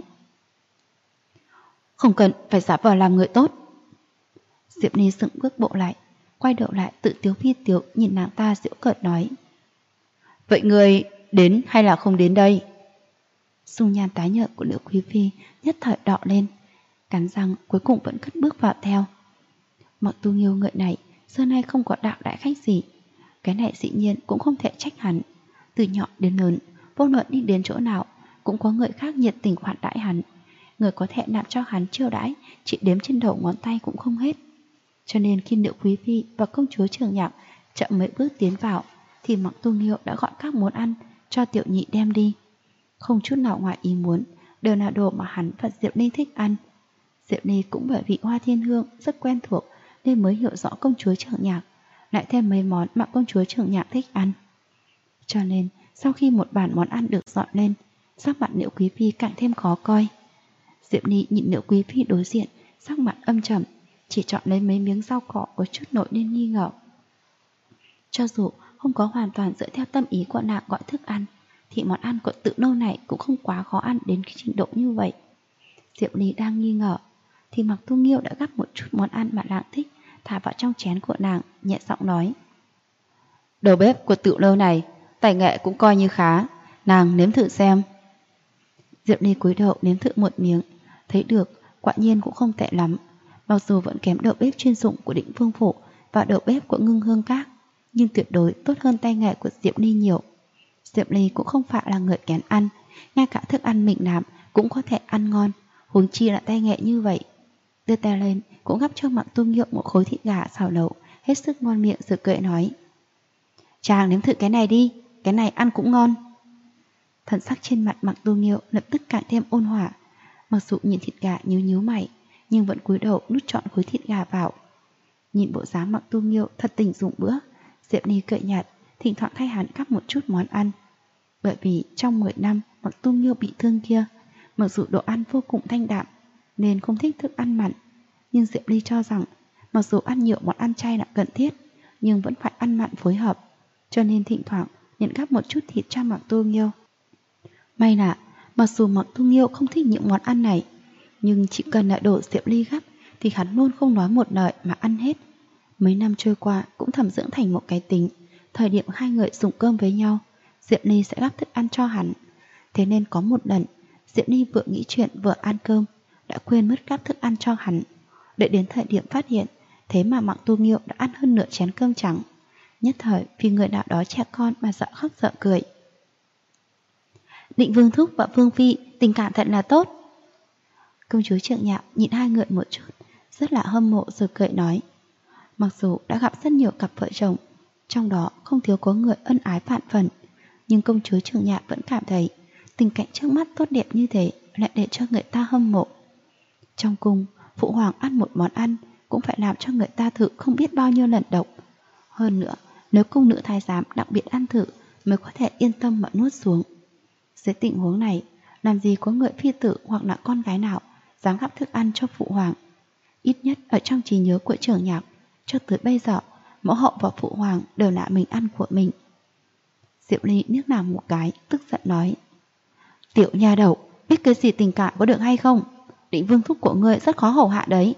"Không cần phải giả vờ làm người tốt." Diệp Ni sững bước bộ lại, quay đầu lại tự tiếu phi tiếu nhìn nàng ta giễu cợt nói: "Vậy người đến hay là không đến đây?" Dung nhan tái nhợt của Liễu Quý Phi nhất thời đỏ lên, cắn răng cuối cùng vẫn cất bước vào theo. Mặc Tu Nghiêu người này xưa nay không có đạo đại khách gì, cái này dĩ nhiên cũng không thể trách hắn. Từ nhỏ đến lớn, vô luận đi đến chỗ nào cũng có người khác nhiệt tình khoản đãi hắn. Người có thể làm cho hắn chiêu đãi chỉ đếm trên đầu ngón tay cũng không hết. Cho nên khi Liễu Quý Phi và công chúa Trường Nhạc chậm mấy bước tiến vào, thì Mặc Tu Nghiêu đã gọi các món ăn cho tiểu nhị đem đi. Không chút nào ngoài ý muốn, đều là đồ mà hắn và Diệp Ni thích ăn. Diệp Ni cũng bởi vì Hoa Thiên Hương rất quen thuộc nên mới hiểu rõ công chúa Trường Nhạc, lại thêm mấy món mà công chúa Trường Nhạc thích ăn. Cho nên sau khi một bàn món ăn được dọn lên, sắc mặt Liễu Quý Phi càng thêm khó coi. Diệp Ni nhìn Liễu Quý Phi đối diện, sắc mặt âm trầm, chỉ chọn lấy mấy miếng rau cỏ có chút nổi lên nghi ngờ. Cho dù không có hoàn toàn dựa theo tâm ý của nàng gọi thức ăn, thì món ăn của Tự Nâu này cũng không quá khó ăn đến cái trình độ như vậy. Diệp Ni đang nghi ngờ, thì Mặc Tu Nghiêu đã gắp một chút món ăn mà nàng thích thả vào trong chén của nàng, nhẹ giọng nói: "Đầu bếp của Tự Nâu này tài nghệ cũng coi như khá, nàng nếm thử xem." Diệp Ni cúi đầu nếm thử một miếng, thấy được quả nhiên cũng không tệ lắm. Mặc dù vẫn kém đầu bếp chuyên dụng của Định Vương Phủ và đầu bếp của Ngưng Hương Các, nhưng tuyệt đối tốt hơn tay nghề của Diệp Ni nhiều. Diệp Ni cũng không phải là người kén ăn, ngay cả thức ăn mình làm cũng có thể ăn ngon, huống chi là tay nghệ như vậy. Đưa tay lên cũng gắp cho Mặc Tu Nghiêu một khối thịt gà xào lẩu, hết sức ngon miệng rồi cười nói: "Chàng nếm thử cái này đi, cái này ăn cũng ngon." Thần sắc trên mặt Mặc Tu Nghiêu lập tức càng thêm ôn hòa. Mặc dù nhìn thịt gà nhíu mày, nhưng vẫn cúi đầu nút trọn khối thịt gà vào. Nhìn bộ dáng Mặc Tu Nghiêu thật tình dụng bữa, Diệp Ni cười nhạt, thỉnh thoảng thay hắn gắp một chút món ăn. Bởi vì trong 10 năm Mặc Tu Nghiêu bị thương kia, mặc dù đồ ăn vô cùng thanh đạm nên không thích thức ăn mặn, nhưng Diệp Ni cho rằng mặc dù ăn nhiều món ăn chay là cần thiết, nhưng vẫn phải ăn mặn phối hợp, cho nên thỉnh thoảng nhận gắp một chút thịt cho Mặc Tu Nghiêu. May là mặc dù Mặc Tu Nghiêu không thích những món ăn này, nhưng chỉ cần là đổ Diệp Ly gắp thì hắn luôn không nói một lời mà ăn hết. Mấy năm trôi qua cũng thẩm dưỡng thành một cái tính, thời điểm hai người dùng cơm với nhau, Diệp Ly sẽ gắp thức ăn cho hắn. Thế nên có một lần, Diệp Ly vừa nghĩ chuyện vừa ăn cơm, đã quên mất gắp thức ăn cho hắn. Đợi đến thời điểm phát hiện, thế mà Mặc Tu Nghiêu đã ăn hơn nửa chén cơm trắng. Nhất thời vì người nào đó trẻ con mà sợ khóc sợ cười. Định Vương Thúc và Vương Phi tình cảm thật là tốt. Công chúa Trường Nhạc nhìn hai người một chút, rất là hâm mộ rồi cười nói: Mặc dù đã gặp rất nhiều cặp vợ chồng, trong đó không thiếu có người ân ái vạn phần, nhưng công chúa Trường Nhạc vẫn cảm thấy tình cảnh trước mắt tốt đẹp như thế lại để cho người ta hâm mộ. Trong cung, phụ hoàng ăn một món ăn cũng phải làm cho người ta thử không biết bao nhiêu lần độc. Hơn nữa, nếu cung nữ thái giám đặc biệt ăn thử mới có thể yên tâm mà nuốt xuống. Dưới tình huống này, làm gì có người phi tử hoặc là con gái nào dám gắp thức ăn cho phụ hoàng. Ít nhất ở trong trí nhớ của Trường Nhạc, cho tới bây giờ, mẫu hậu và phụ hoàng đều là mình ăn của mình. Diệp Ly liếc nàng một cái, tức giận nói: Tiểu nha đầu, biết cái gì tình cảm có được hay không? Định Vương Thúc của ngươi rất khó hầu hạ đấy.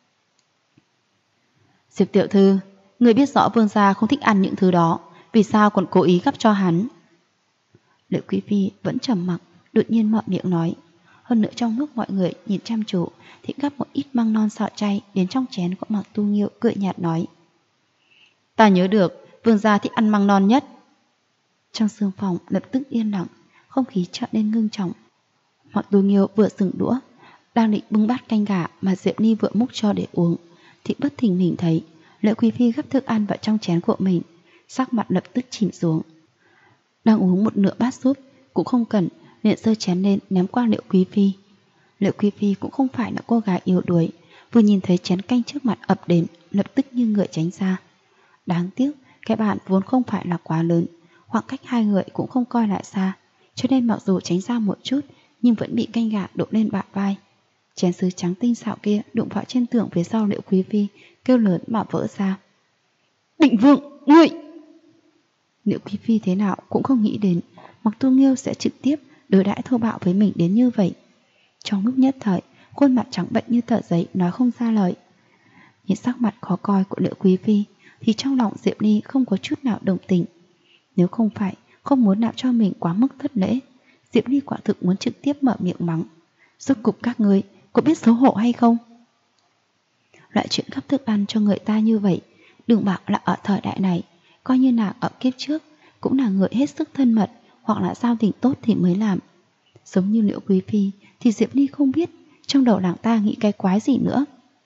Diệp tiểu thư, ngươi biết rõ vương gia không thích ăn những thứ đó, vì sao còn cố ý gắp cho hắn? Liễu Quý Phi vẫn trầm mặc, đột nhiên mở miệng nói. Hơn nữa trong lúc mọi người nhìn chăm chú thì gắp một ít măng non sọ chay đến trong chén của Mặc Tu Nghiêu, cười nhạt nói: Ta nhớ được vương gia thích ăn măng non nhất. Trong sương phòng lập tức yên lặng, không khí trở nên ngưng trọng. Mặc Tu Nghiêu vừa dừng đũa, đang định bưng bát canh gà mà Diệp Ni vừa múc cho để uống, thì bất thình lình thấy Liễu Quý Phi gắp thức ăn vào trong chén của mình, sắc mặt lập tức chìm xuống. Đang uống một nửa bát súp cũng không cần, liền giơ chén lên ném qua Liễu Quý Phi. Liễu Quý Phi cũng không phải là cô gái yếu đuối, vừa nhìn thấy chén canh trước mặt ập đến, lập tức như người tránh ra. Đáng tiếc cái bàn vốn không phải là quá lớn, khoảng cách hai người cũng không coi lại xa, cho nên mặc dù tránh ra một chút nhưng vẫn bị canh gà đổ lên bả vai. Chén sứ trắng tinh xảo kia đụng vào trên tường phía sau Liễu Quý Phi, kêu lớn mà vỡ ra. Định Vương, ngươi! Liệu Quý Phi thế nào cũng không nghĩ đến Mặc Tu Nghiêu sẽ trực tiếp đối đãi thô bạo với mình đến như vậy. Trong lúc nhất thời, khuôn mặt trắng bệch như tờ giấy, nói không ra lời. Nhìn sắc mặt khó coi của Liệu Quý Phi thì trong lòng Diệp Ly không có chút nào đồng tình. Nếu không phải không muốn làm cho mình quá mức thất lễ, Diệp Ly quả thực muốn trực tiếp mở miệng mắng. Rốt cục các ngươi có biết xấu hổ hay không? Loại chuyện gắp thức ăn cho người ta như vậy, đừng bảo là ở thời đại này, coi như là ở kiếp trước cũng là người hết sức thân mật hoặc là giao tình tốt thì mới làm. Giống như Liễu Quý Phi thì Diệp Ly không biết trong đầu nàng ta nghĩ cái quái gì nữa.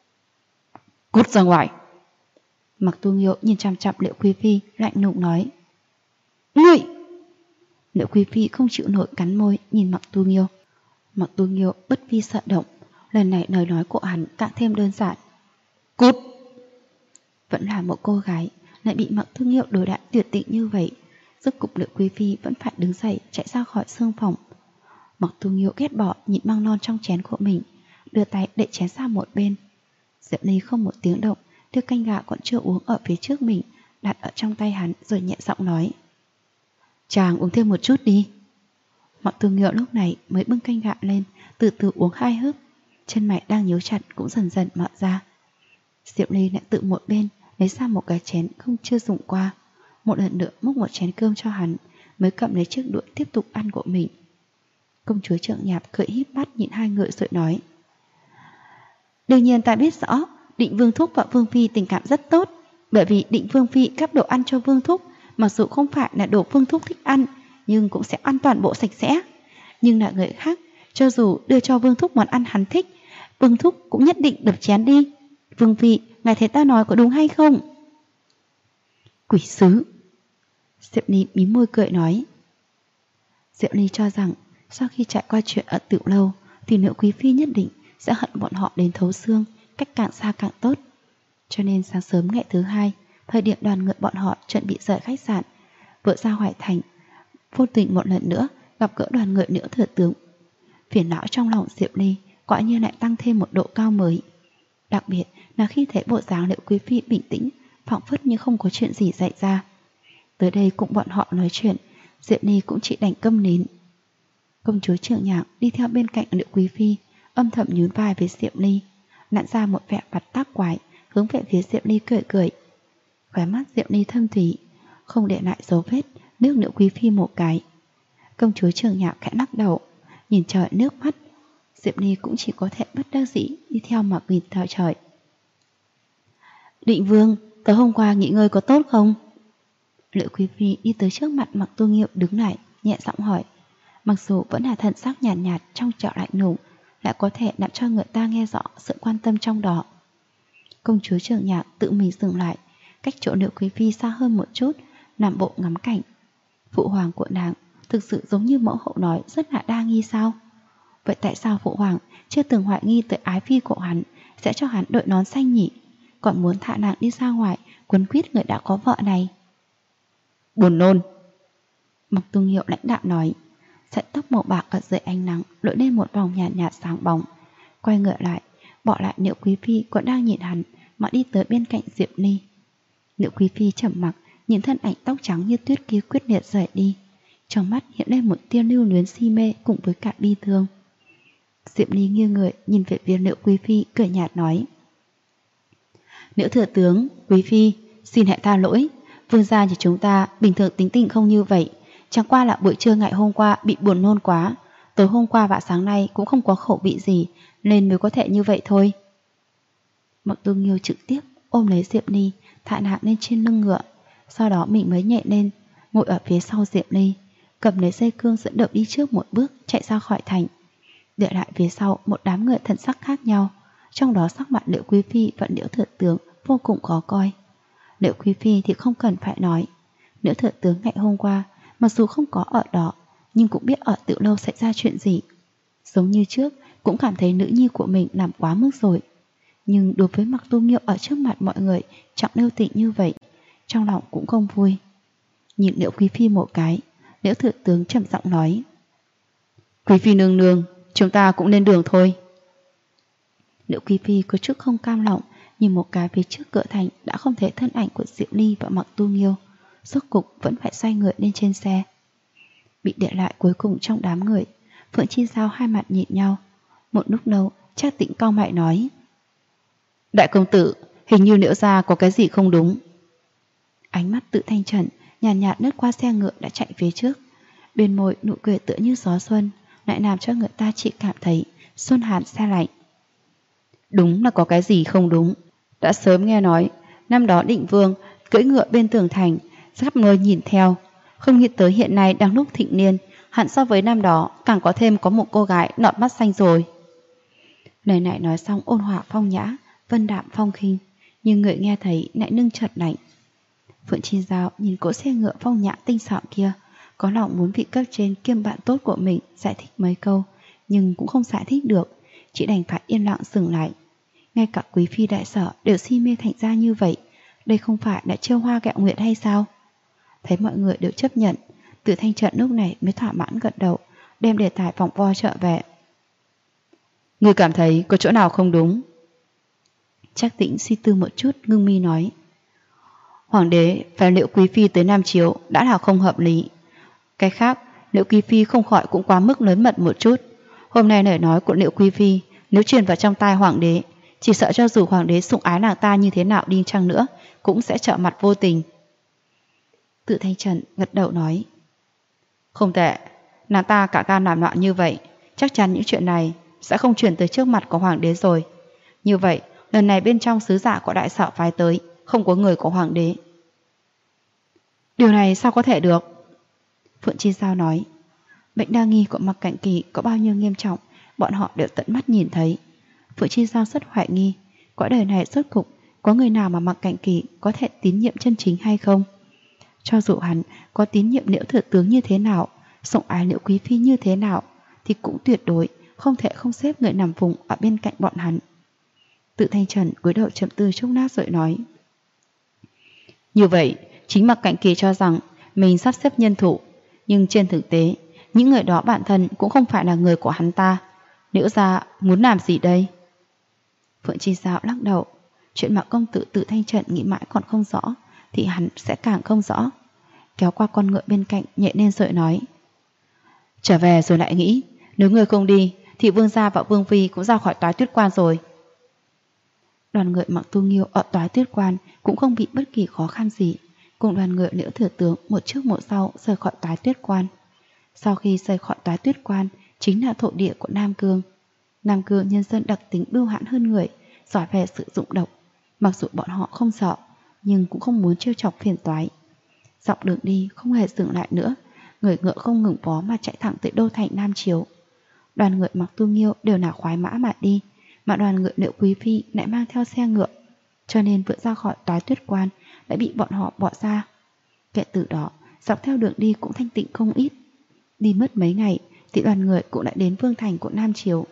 Cút ra ngoài! Mặc Tu Nghiêu nhìn chằm chằm Liễu Quý Phi, lạnh lùng nói. Ngươi! Liễu Quý Phi không chịu nổi cắn môi nhìn Mặc Tu Nghiêu. Mặc Tu Nghiêu bất vi sợ động, lần này lời nói của hắn càng thêm đơn giản. Cút! Vẫn là một cô gái lại bị Mặc Tu Nghiêu đối đãi tuyệt tình như vậy, rốt cục Liễu Quý Phi vẫn phải đứng dậy chạy ra khỏi xương phòng. Mặc Tu Nghiêu ghét bỏ nhịn măng non trong chén của mình, đưa tay đậy chén sang một bên. Diệp Ly không một tiếng động đưa canh gà còn chưa uống ở phía trước mình đặt ở trong tay hắn, rồi nhẹ giọng nói. Chàng uống thêm một chút đi. Mặc Tu Nghiêu lúc này mới bưng canh gà lên, từ từ uống 2 hớp. Chân mày đang nhíu chặt cũng dần dần mở ra. Diệp Ly lại tự một bên lấy ra một cái chén không chưa dùng qua, một lần nữa múc một chén cơm cho hắn, mới cầm lấy chiếc đũa tiếp tục ăn của mình. Công chúa Trượng Nhạc cười híp mắt nhìn hai người rồi nói. Đương nhiên ta biết rõ Định Vương Thúc và Vương Phi tình cảm rất tốt, bởi vì Định Vương Phi cấp đồ ăn cho Vương Thúc, mặc dù không phải là đồ Vương Thúc thích ăn, nhưng cũng sẽ ăn toàn bộ sạch sẽ. Nhưng là người khác, cho dù đưa cho Vương Thúc món ăn hắn thích, Vương Thúc cũng nhất định đập chén đi. Vương Phi, ngài thấy ta nói có đúng hay không? Quỷ sứ! Diệp Ly mím môi cười nói. Diệp Ly cho rằng sau khi trải qua chuyện ở Tiểu Lâu thì Nữ Quý Phi nhất định sẽ hận bọn họ đến thấu xương, cách càng xa càng tốt. Cho nên sáng sớm ngày thứ 2, thời điểm đoàn người bọn họ chuẩn bị rời khách sạn, vợ ra Hoài Thành, vô tình một lần nữa gặp gỡ đoàn người Nữ Thừa Tướng. Phiền não trong lòng Diệp Ly quả nhiên lại tăng thêm một độ cao mới. Đặc biệt là khi thấy bộ dáng Liễu Quý Phi bình tĩnh, phảng phất như không có chuyện gì xảy ra. Tới đây cùng bọn họ nói chuyện, Diệp Ly cũng chỉ đành câm nín. Công chúa Trượng Nhạc đi theo bên cạnh Liễu Quý Phi, âm thầm nhún vai với Diệp Ly, nặn ra một vẻ mặt tác quái, hướng về phía Diệp Ly cười cười. Khóe mắt Diệp Ly thâm thủy, không để lại dấu vết, nước Liễu Quý Phi một cái. Công chúa Trượng Nhạc khẽ lắc đầu, nhìn trời nước mắt. Diệp Ly cũng chỉ có thể bất đắc dĩ đi theo mà nhìn theo trời. Định Vương, tối hôm qua nghỉ ngơi có tốt không? Liễu Quý Phi đi tới trước mặt Mặc Tu Nghiêu đứng lại, nhẹ giọng hỏi. Mặc dù vẫn là thần sắc nhàn nhạt trong trẻo lạnh lùng, lại có thể làm cho người ta nghe rõ sự quan tâm trong đó. Công chúa Trượng Nhạc tự mình dừng lại, cách chỗ Liễu Quý Phi xa hơn một chút, làm bộ ngắm cảnh. Phụ hoàng của nàng thực sự giống như mẫu hậu nói rất là đa nghi sao? Vậy tại sao phụ hoàng chưa từng hoài nghi tới ái phi của hắn sẽ cho hắn đội nón xanh nhỉ? Còn muốn thả nàng đi ra ngoài quấn quýt người đã có vợ này? Buồn nôn! Mặc Tu Nghiêu lãnh đạm nói. Sợi tóc màu bạc ở dưới ánh nắng lội lên một vòng nhạt nhạt sáng bóng. Quay ngựa lại, bỏ lại Liễu Quý Phi còn đang nhìn hắn mà đi tới bên cạnh Diệp Ly. Liễu Quý Phi trầm mặc nhìn thân ảnh tóc trắng như tuyết kia quyết liệt rời đi, trong mắt hiện lên một tia lưu luyến si mê cùng với cả bi thương. Diệp Ly nghiêng người nhìn về phía Liễu Quý Phi, cười nhạt nói. Liễu thừa tướng, Quý Phi, xin hãy tha lỗi. Vương gia như chúng ta bình thường tính tình không như vậy, chẳng qua là buổi trưa ngày hôm qua bị buồn nôn quá, tối hôm qua và sáng nay cũng không có khẩu vị gì, nên mới có thể như vậy thôi. Mặc Tu Nghiêu trực tiếp ôm lấy Diệp Ly, thả nàng lên trên lưng ngựa, sau đó mình mới nhẹ lên, ngồi ở phía sau Diệp Ly, cầm lấy dây cương dẫn đầu đi trước một bước chạy ra khỏi thành. Để lại phía sau một đám người thần sắc khác nhau, trong đó sắc mặt Liễu Quý Phi và Liễu thừa tướng vô cùng khó coi. Liễu Quý Phi thì không cần phải nói, Liễu thừa tướng ngày hôm qua mặc dù không có ở đó, nhưng cũng biết ở Tiểu Lâu xảy ra chuyện gì. Giống như trước cũng cảm thấy nữ nhi của mình làm quá mức rồi, nhưng đối với Mặc Tu Nghiêu ở trước mặt mọi người trọng lưu tình như vậy, trong lòng cũng không vui. Nhìn Liễu Quý Phi một cái, Liễu thừa tướng trầm giọng nói. Quý Phi nương nương, chúng ta cũng lên đường thôi. Liễu Quý Phi có chút không cam lòng, nhìn một cái phía trước cửa thành đã không thấy thân ảnh của Diệp Ly và Mặc Tu Nghiêu, rốt cục vẫn phải xoay người lên trên xe. Bị để lại cuối cùng trong đám người, Phượng Chi Giao hai mặt nhìn nhau. Một lúc lâu, Trác Tĩnh cau mày nói: Đại công tử, hình như Liễu gia có cái gì không đúng. Ánh mắt Tự Thanh Trần nhàn nhạt lướt qua xe ngựa đã chạy phía trước, bên môi nụ cười tựa như gió xuân, lại làm cho người ta chỉ cảm thấy xuân hàn se lạnh. Đúng là có cái gì không đúng. Đã sớm nghe nói năm đó Định Vương cưỡi ngựa bên tường thành, khắp nơi nhìn theo, không nghĩ tới hiện nay đang lúc thịnh niên, hẳn so với năm đó càng có thêm có một cô gái nọt mắt xanh rồi. Lời này nói xong ôn hòa phong nhã, vân đạm phong khinh, nhưng người nghe thấy lại nưng chợt lạnh. Phượng Chi Giao nhìn cỗ xe ngựa phong nhã tinh xảo kia, có lòng muốn vị cấp trên kiêm bạn tốt của mình giải thích mấy câu, nhưng cũng không giải thích được, chỉ đành phải yên lặng dừng lại. Ngay cả quý phi đại sở đều si mê Thành gia như vậy, đây không phải là trêu hoa gẹo nguyệt hay sao? Thấy mọi người đều chấp nhận, Tự Thanh Trần lúc này mới thỏa mãn gật đầu, đem đề tài vòng vo trở về. Ngươi cảm thấy có chỗ nào không đúng? Trác Tĩnh suy tư một chút, ngưng mi nói: Hoàng đế phái Liễu quý phi tới Nam Chiếu đã là không hợp lý. Cái khác, Liễu quý phi không khỏi cũng quá mức lớn mật một chút. Hôm nay lời nói của Liễu quý phi nếu truyền vào trong tai hoàng đế, chỉ sợ cho dù hoàng đế sủng ái nàng ta như thế nào đi chăng nữa, cũng sẽ trở mặt vô tình. Tự Thanh Trần gật đầu nói: Không tệ, nàng ta cả gan làm loạn như vậy, chắc chắn những chuyện này sẽ không chuyển tới trước mặt của hoàng đế rồi. Như vậy, lần này bên trong sứ giả của đại sở phái tới không có người của hoàng đế. Điều này sao có thể được? Phượng Chi Giao nói: Bệnh đa nghi của Mạc Cảnh Kỳ có bao nhiêu nghiêm trọng, bọn họ đều tận mắt nhìn thấy. Phượng Chi Giao rất hoài nghi, cõi đời này rốt cục có người nào mà Mạc Cảnh Kỳ có thể tín nhiệm chân chính hay không? Cho dù hắn có tín nhiệm Liễu thừa tướng như thế nào, sủng ái Liễu quý phi như thế nào, thì cũng tuyệt đối không thể không xếp người nằm vùng ở bên cạnh bọn hắn. Tự Thanh Trần cúi đầu trầm tư chốc lát rồi nói: Như vậy, chính Mạc Cảnh Kỳ cho rằng mình sắp xếp nhân thủ, nhưng trên thực tế, những người đó bản thân cũng không phải là người của hắn ta. Liễu gia muốn làm gì đây? Phượng Chi Giao lắc đầu. Chuyện mà công tử Tự Thanh Trần nghĩ mãi còn không rõ, thì hắn sẽ càng không rõ. Kéo qua con ngựa bên cạnh nhẹ lên rồi nói: Trở về rồi lại nghĩ, nếu người không đi thì vương gia và vương phi cũng ra khỏi Toái Tuyết Quan rồi. Đoàn người Mạc Tu Nghiêu ở Toái Tuyết Quan cũng không bị bất kỳ khó khăn gì, cùng đoàn người Liễu thừa tướng một trước một sau rời khỏi Toái Tuyết Quan. Sau khi rời khỏi Toái Tuyết Quan chính là thổ địa của Nam Cương. Nam Cương nhân dân đặc tính bưu hãn hơn người, giỏi về sử dụng độc. Mặc dù bọn họ không sợ, nhưng cũng không muốn trêu chọc phiền toái. Dọc đường đi không hề dừng lại nữa, người ngựa không ngừng vó mà chạy thẳng tới đô thành Nam Chiếu. Đoàn người Mạc Tu Nghiêu đều là khoái mã mà đi, mà đoàn ngựa Liễu quý phi lại mang theo xe ngựa, cho nên vừa ra khỏi Toái Tuyết Quan đã bị bọn họ bỏ ra. Kể từ đó, dọc theo đường đi cũng thanh tịnh không ít. Đi mất mấy ngày thì đoàn người cũng đã đến vương thành của Nam Chiếu.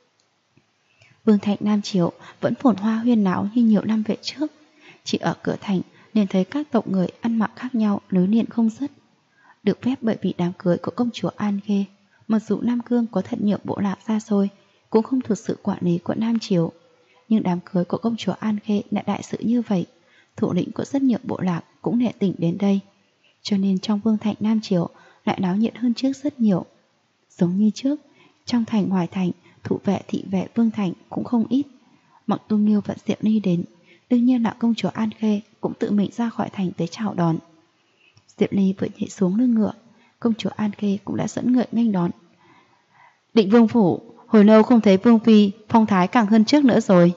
Vương thành Nam Chiếu vẫn phồn hoa huyên náo như nhiều năm về trước. Chỉ ở cửa thành liền thấy các tộc người ăn mặc khác nhau nối liền không dứt. Được phép bởi vì đám cưới của công chúa An Khê, mặc dù Nam Cương có thật nhiều bộ lạc xa xôi, cũng không thuộc sự quản lý của Nam Chiếu. Nhưng đám cưới của công chúa An Khê lại đại sự như vậy, thủ lĩnh của rất nhiều bộ lạc cũng nể tình đến đây. Cho nên trong vương thành Nam Chiếu lại náo nhiệt hơn trước rất nhiều. Giống như trước, trong thành ngoài thành, thủ vệ thị vệ vương thành cũng không ít. Mạc Tu Nghiêu và Diệu Ly đến, đương nhiên là công chúa An Khê cũng tự mình ra khỏi thành tới chào đón. Diệu Ly vừa nhảy xuống lưng ngựa, công chúa An Khê cũng đã dẫn ngựa nghênh đón. Định vương phủ, hồi lâu không thấy vương phi, phong thái càng hơn trước nữa rồi.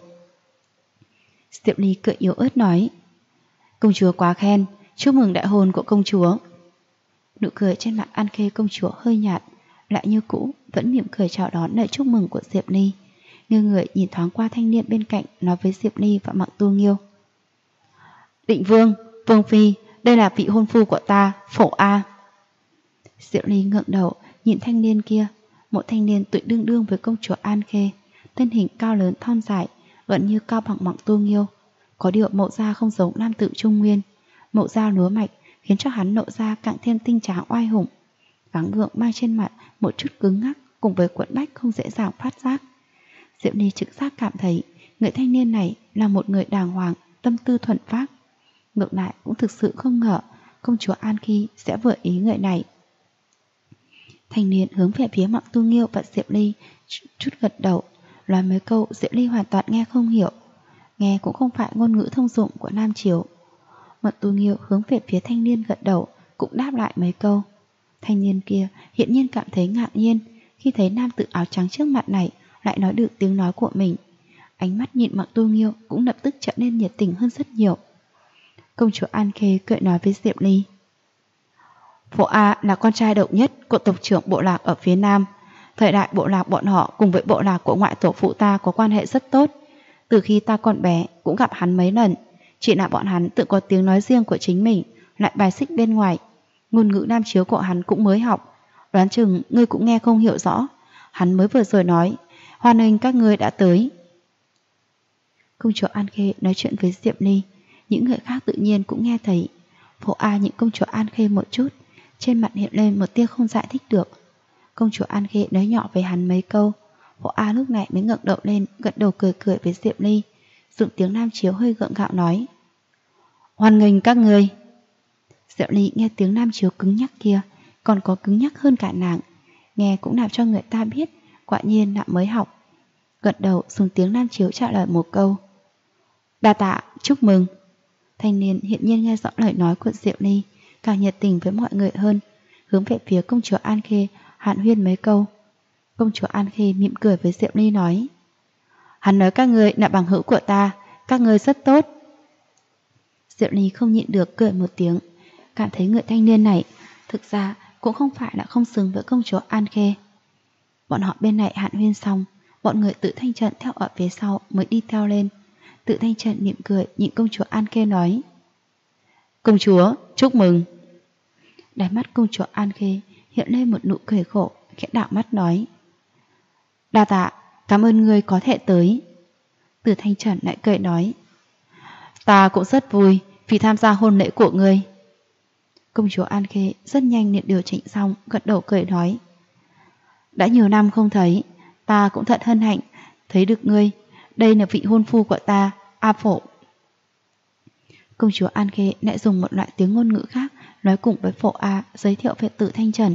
Diệu Ly cười yếu ớt nói: Công chúa quá khen, chúc mừng đại hôn của công chúa. Nụ cười trên mặt An Khê công chúa hơi nhạt, lại như cũ vẫn mỉm cười chào đón lời chúc mừng của Diệp Ly. Nghiêng người nhìn thoáng qua thanh niên bên cạnh, nói với Diệp Ly và Mạc Tu Nghiêu: Định vương, vương phi, đây là vị hôn phu của ta, Phổ A. Diệp Ly ngượng đầu nhìn thanh niên kia, một thanh niên tuổi đương đương với công chúa An Khê, thân hình cao lớn thon dài, gần như cao bằng Mạc Tu Nghiêu. Có điều mộ da không giống nam tử Trung Nguyên, mộ da lúa mạch khiến cho hắn lộ ra càng thêm tinh tráng oai hùng. Gắng gượng mang trên mặt một chút cứng ngắc cùng với quẫn bách không dễ dàng phát giác. Diệp Ly trực giác cảm thấy người thanh niên này là một người đàng hoàng, tâm tư thuần phác. Ngược lại cũng thực sự không ngờ công chúa An Khi sẽ vừa ý người này. Thanh niên hướng về phía Mạc Tu Nghiêu và Diệp Ly chút gật đầu, nói mấy câu Diệp Ly hoàn toàn nghe không hiểu, nghe cũng không phải ngôn ngữ thông dụng của Nam Triều. Mạc Tu Nghiêu hướng về phía thanh niên gật đầu, cũng đáp lại mấy câu. Thanh niên kia hiển nhiên cảm thấy ngạc nhiên khi thấy nam tử áo trắng trước mặt này lại nói được tiếng nói của mình. Ánh mắt nhìn Mạc Tu Nghiêu cũng lập tức trở nên nhiệt tình hơn rất nhiều. Công chúa An Khê cười nói với Diệp Ly: Phổ A là con trai độc nhất của tộc trưởng bộ lạc ở phía Nam. Thời đại bộ lạc bọn họ cùng với bộ lạc của ngoại tổ phụ ta có quan hệ rất tốt. Từ khi ta còn bé cũng gặp hắn mấy lần, chỉ là bọn hắn tự có tiếng nói riêng của chính mình, lại bài xích bên ngoài. Ngôn ngữ Nam Chiếu của hắn cũng mới học, đoán chừng ngươi cũng nghe không hiểu rõ. Hắn mới vừa rồi nói: hoan nghênh các ngươi đã tới. Công chúa An Khê nói chuyện với Diệp Ly, những người khác tự nhiên cũng nghe thấy. Phổ A nhìn công chúa An Khê một chút, trên mặt hiện lên một tia không giải thích được. Công chúa An Khê nói nhỏ với hắn mấy câu. Phổ A lúc này mới ngẩng đầu lên, gật đầu cười cười với Diệp Ly, dùng tiếng Nam Chiếu hơi gượng gạo nói: hoan nghênh các ngươi. Diệp Ly nghe tiếng Nam Chiếu cứng nhắc kia, còn có cứng nhắc hơn cả nàng, nghe cũng làm cho người ta biết quả nhiên là mới học. Gật đầu dùng tiếng Nam Chiếu trả lời một câu: đa tạ, chúc mừng. Thanh niên hiện nhiên nghe rõ lời nói của Diệp Ly, càng nhiệt tình với mọi người hơn, hướng về phía công chúa An Khê hàn huyên mấy câu. Công chúa An Khê mỉm cười với Diệp Ly nói: hắn nói các ngươi là bằng hữu của ta, các ngươi rất tốt. Diệp Ly không nhịn được cười một tiếng, cảm thấy người thanh niên này thực ra cũng không phải là không xứng với công chúa An Khê. Bọn họ bên này hạn huyên xong, bọn người Tự Thanh Trận theo ở phía sau mới đi theo lên. Tự Thanh Trận mỉm cười nhìn công chúa An Khê nói: công chúa, chúc mừng. Đáy mắt công chúa An Khê hiện lên một nụ cười khổ, khẽ đảo mắt nói: đa tạ, cảm ơn ngươi có thể tới. Tự Thanh Trận lại cười nói: ta cũng rất vui vì tham gia hôn lễ của ngươi. Công chúa An Khê rất nhanh liền điều chỉnh xong, gật đầu cười nói: đã nhiều năm không thấy, ta cũng thật hân hạnh thấy được ngươi. Đây là vị hôn phu của ta, A Phổ. Công chúa An Khê lại dùng một loại tiếng ngôn ngữ khác nói cùng với Phổ A, giới thiệu về Tự Thanh Trần.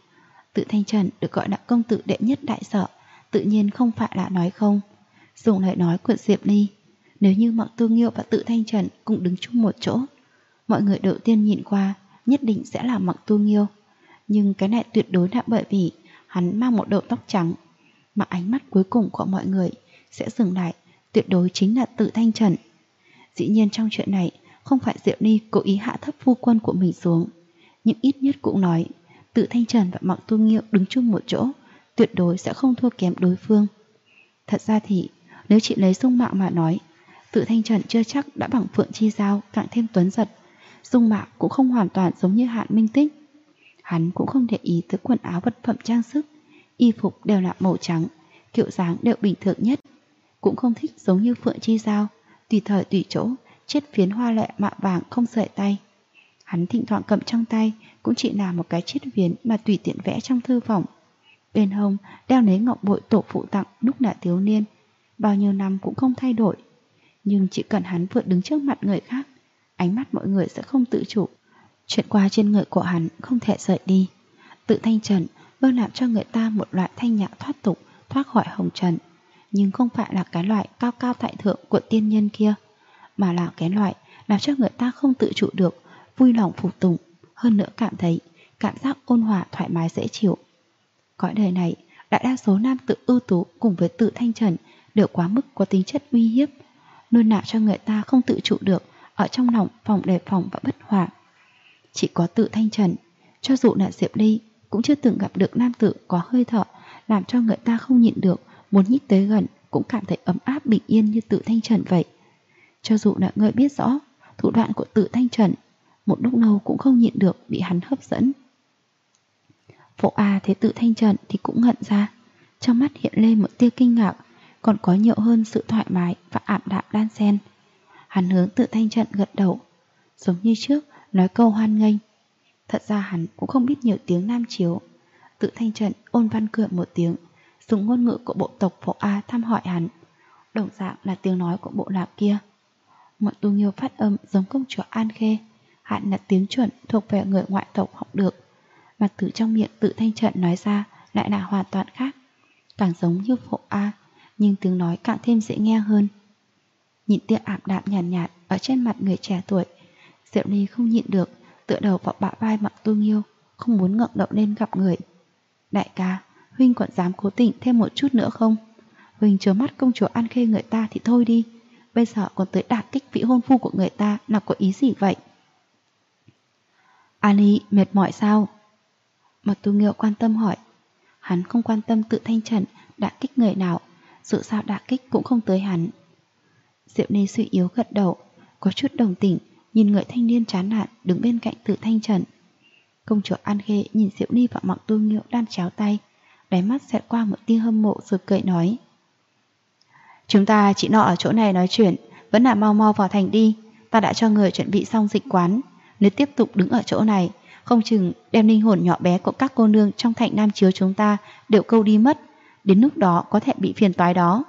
Tự Thanh Trần được gọi là công tử đệ nhất đại sở, tự nhiên không phải là nói không. Dùng lời nói của Diệp Ly, nếu như Mạc Tu Nghiêu và Tự Thanh Trần cùng đứng chung một chỗ, mọi người đầu tiên nhìn qua nhất định sẽ là Mạc Tu Nghiêu. Nhưng cái này tuyệt đối là bởi vì hắn mang một đầu tóc trắng, mà ánh mắt cuối cùng của mọi người sẽ dừng lại tuyệt đối chính là Tự Thanh Trần. Dĩ nhiên trong chuyện này không phải Diệp Ly cố ý hạ thấp phu quân của mình xuống, nhưng ít nhất cũng nói Tự Thanh Trần và Mạc Tu Nghiêu đứng chung một chỗ tuyệt đối sẽ không thua kém đối phương. Thật ra thì nếu chỉ lấy dung mạo mà nói, Tự Thanh Trần chưa chắc đã bằng Phượng Chi Giao càng thêm tuấn giật, dung mạo cũng không hoàn toàn giống như Hạn Minh Tích. Hắn cũng không để ý tới quần áo vật phẩm trang sức, y phục đều là màu trắng, kiểu dáng đều bình thường nhất, cũng không thích giống như Phượng Chi Giao tùy thời tùy chỗ chiết phiến hoa lệ mạ vàng không sợi tay. Hắn thỉnh thoảng cầm trong tay cũng chỉ là một cái chiết phiến mà tùy tiện vẽ trong thư phòng. Bên hông đeo lấy ngọc bội tổ phụ tặng lúc là thiếu niên, bao nhiêu năm cũng không thay đổi. Nhưng chỉ cần hắn vừa đứng trước mặt người khác, ánh mắt mọi người sẽ không tự chủ chuyện qua trên người của hắn không thể rời đi. Tự Thanh Trần luôn làm cho người ta một loại thanh nhã thoát tục, thoát khỏi hồng trần, nhưng không phải là cái loại cao cao tại thượng của tiên nhân kia, mà là cái loại làm cho người ta không tự chủ được vui lòng phục tùng, hơn nữa cảm thấy cảm giác ôn hòa thoải mái dễ chịu. Cõi đời này, đại đa số nam tử ưu tú cùng với Tự Thanh Trần đều quá mức có tính chất uy hiếp, luôn làm cho người ta không tự chủ được ở trong lòng phòng đề phòng và bất hòa. Chỉ có Tự Thanh Trần, cho dù là Diệp Ly cũng chưa từng gặp được nam tử có hơi thở làm cho người ta không nhịn được muốn nhích tới gần, cũng cảm thấy ấm áp bình yên như Tự Thanh Trần vậy. Cho dù là người biết rõ thủ đoạn của Tự Thanh Trần, một lúc lâu cũng không nhịn được bị hắn hấp dẫn. Phổ A thấy Tự Thanh Trần thì cũng ngẩn ra, trong mắt hiện lên một tia kinh ngạc, còn có nhiều hơn sự thoải mái và ảm đạm đan xen. Hắn hướng Tự Thanh Trần gật đầu, giống như trước nói câu hoan nghênh. Thật ra hắn cũng không biết nhiều tiếng Nam Chiếu. Tự Thanh Trần ôn văn cười một tiếng, dùng ngôn ngữ của bộ tộc Phổ A thăm hỏi hắn, đồng dạng là tiếng nói của bộ lạc kia. Mọi Tu Nghiêu phát âm giống công chúa An Khê, Hắn là tiếng chuẩn thuộc về người ngoại tộc học được, mà từ trong miệng Tự Thanh Trần nói ra lại là hoàn toàn khác, càng giống như Phổ A, nhưng tiếng nói càng thêm dễ nghe hơn. Nhìn tia ảm đạm nhàn nhạt ở trên mặt người trẻ tuổi, Diệu Ly không nhịn được tựa đầu vào bả vai Mặc Tu Nghiêu, không muốn ngẩng đầu lên gặp người. Đại ca, huynh còn dám cố tình thêm một chút nữa không? Huynh chớ mắt công chúa An Khê người ta thì thôi đi, bây giờ còn tới đả kích vị hôn phu của người ta là có ý gì vậy? Ali mệt mỏi sao? Mặc Tu Nghiêu quan tâm hỏi. Hắn không quan tâm Tự Thanh Trần đả kích người nào, dù sao đả kích cũng không tới hắn. Diệu Ni suy yếu gật đầu, có chút đồng tình nhìn người thanh niên chán nản đứng bên cạnh Tự Thanh Trần. Công chúa An Khê nhìn Diệu Ni và Mặc Tu Nghiêu đang cháo tay, đáy mắt xẹt qua một tia hâm mộ rồi cười nói: Chúng ta chỉ nọ ở chỗ này nói chuyện, vẫn là mau mau vào thành đi. Ta đã cho người chuẩn bị xong dịch quán, nếu tiếp tục đứng ở chỗ này, không chừng đem linh hồn nhỏ bé của các cô nương trong thành Nam Chiếu chúng ta đều câu đi mất. Đến lúc đó có thể bị phiền toái đó.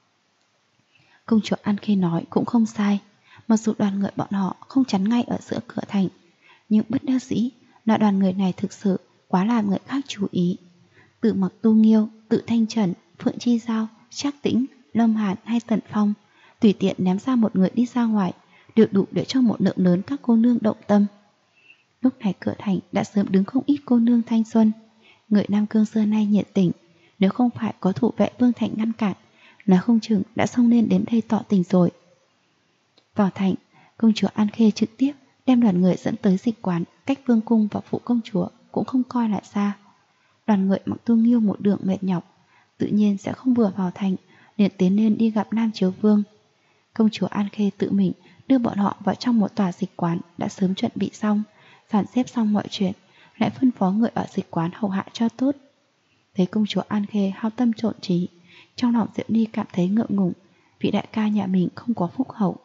Công chúa An Khê nói cũng không sai. Mặc dù đoàn người bọn họ không chắn ngay ở giữa cửa thành, nhưng bất đắc dĩ là đoàn người này thực sự quá làm người khác chú ý. Từ Mặc Tu Nghiêu, Tự Thanh Trần, Phượng Chi Giao, Trác Tĩnh, Lâm Hàn hay Tần Phong tùy tiện ném ra một người đi ra ngoài đều đủ để cho một lượng lớn các cô nương động tâm. Lúc này cửa thành đã sớm đứng không ít cô nương thanh xuân. Người Nam Cương xưa nay nhiệt tình, nếu không phải có thủ vệ Vương Thành ngăn cản, là không chừng đã xông lên đến đây tỏ tình rồi. Vào thành, công chúa An Khê trực tiếp đem đoàn người dẫn tới dịch quán cách vương cung và phủ công chúa cũng không coi lại xa. Đoàn người Mặc Tu Nghiêu một đường mệt nhọc, tự nhiên sẽ không vừa vào thành liền tiến lên đi gặp Nam Chiếu Vương. Công chúa An Khê tự mình đưa bọn họ vào trong một tòa dịch quán đã sớm chuẩn bị xong, dàn xếp xong mọi chuyện, lại phân phó người ở dịch quán hầu hạ cho tốt. Thấy công chúa An Khê hao tâm trộn trí, trong lòng Diệu Ni cảm thấy ngượng ngùng, vị đại ca nhà mình không có phúc hậu.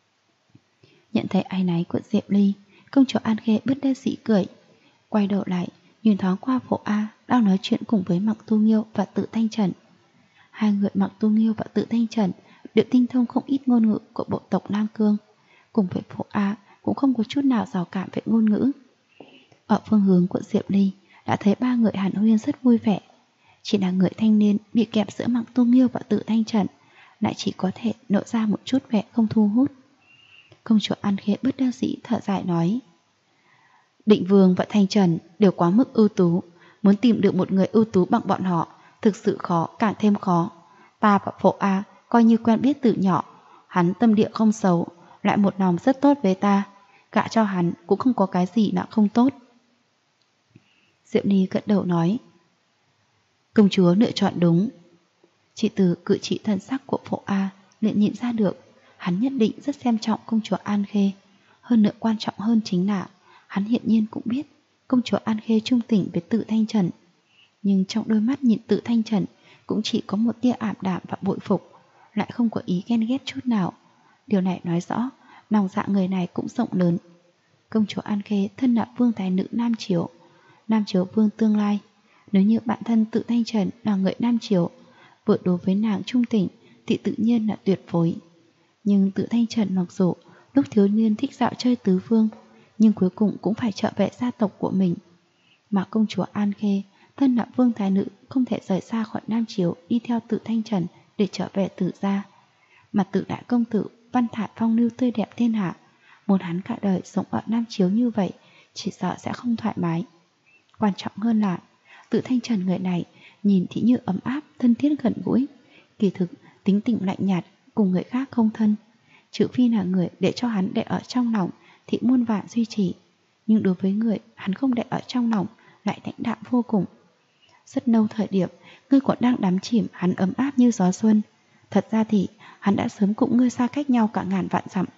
Nhận thấy áy náy của Diệu Ly, công chúa An Khê bất đắc dĩ cười, quay đầu lại nhìn thoáng qua Phổ A đang nói chuyện cùng với Mặc Tu Nghiêu và Tự Thanh Trần. Hai người Mặc Tu Nghiêu và Tự Thanh Trần đều tinh thông không ít ngôn ngữ của bộ tộc Nam Cương, cùng với Phổ A cũng không có chút nào rào cản về ngôn ngữ. Ở phương hướng của Diệu Ly đã thấy ba người hàn huyên rất vui vẻ, chỉ là người thanh niên bị kẹp giữa Mặc Tu Nghiêu và Tự Thanh Trần lại chỉ có thể nộ ra một chút vẻ không thu hút. Công chúa An Khê bất đắc dĩ thở dài nói: Định Vương và Thanh Trần đều quá mức ưu tú, muốn tìm được một người ưu tú bằng bọn họ thực sự khó, càng thêm khó. Ta và Phổ A coi như quen biết từ nhỏ, hắn tâm địa không xấu, lại một lòng rất tốt với ta, gả cho hắn cũng không có cái gì là không tốt. Diệu Ni gật đầu nói: Công chúa lựa chọn đúng. Chỉ từ cử chỉ thần sắc của Phổ A liền nhìn ra được hắn nhất định rất xem trọng công chúa An Khê. Hơn nữa quan trọng hơn chính là hắn hiển nhiên cũng biết công chúa An Khê trung tình với Tự Thanh Trần, nhưng trong đôi mắt nhìn Tự Thanh Trần cũng chỉ có một tia ảm đạm và bội phục, lại không có ý ghen ghét chút nào. Điều này nói rõ lòng dạ người này cũng rộng lớn. Công chúa An Khê thân là vương thái nữ Nam Chiếu Vương tương lai. Nếu như bản thân Tự Thanh Trần là người Nam Chiếu, vừa đối với nàng trung tình thì tự nhiên là tuyệt phối. Nhưng Tự Thanh Trần mặc dù lúc thiếu niên thích dạo chơi tứ phương, nhưng cuối cùng cũng phải trở về gia tộc của mình. Mà công chúa An Khê thân là vương thái nữ không thể rời xa khỏi Nam Chiếu đi theo Tự Thanh Trần để trở về Tự gia. Mà Tự đại công tử văn thản phong lưu tươi đẹp thiên hạ, muốn hắn cả đời sống ở Nam Chiếu như vậy chỉ sợ sẽ không thoải mái. Quan trọng hơn là Tự Thanh Trần người này nhìn thì như ấm áp, thân thiết gần gũi, kỳ thực tính tình lạnh nhạt, cùng người khác không thân. Trừ phi là người để cho hắn để ở trong lòng thì muôn vạn duy trì, nhưng đối với người hắn không để ở trong lòng lại lãnh đạm vô cùng. Rất lâu thời điểm ngươi còn đang đắm chìm hắn ấm áp như gió xuân, thật ra thì hắn đã sớm cùng ngươi xa cách nhau cả ngàn vạn dặm.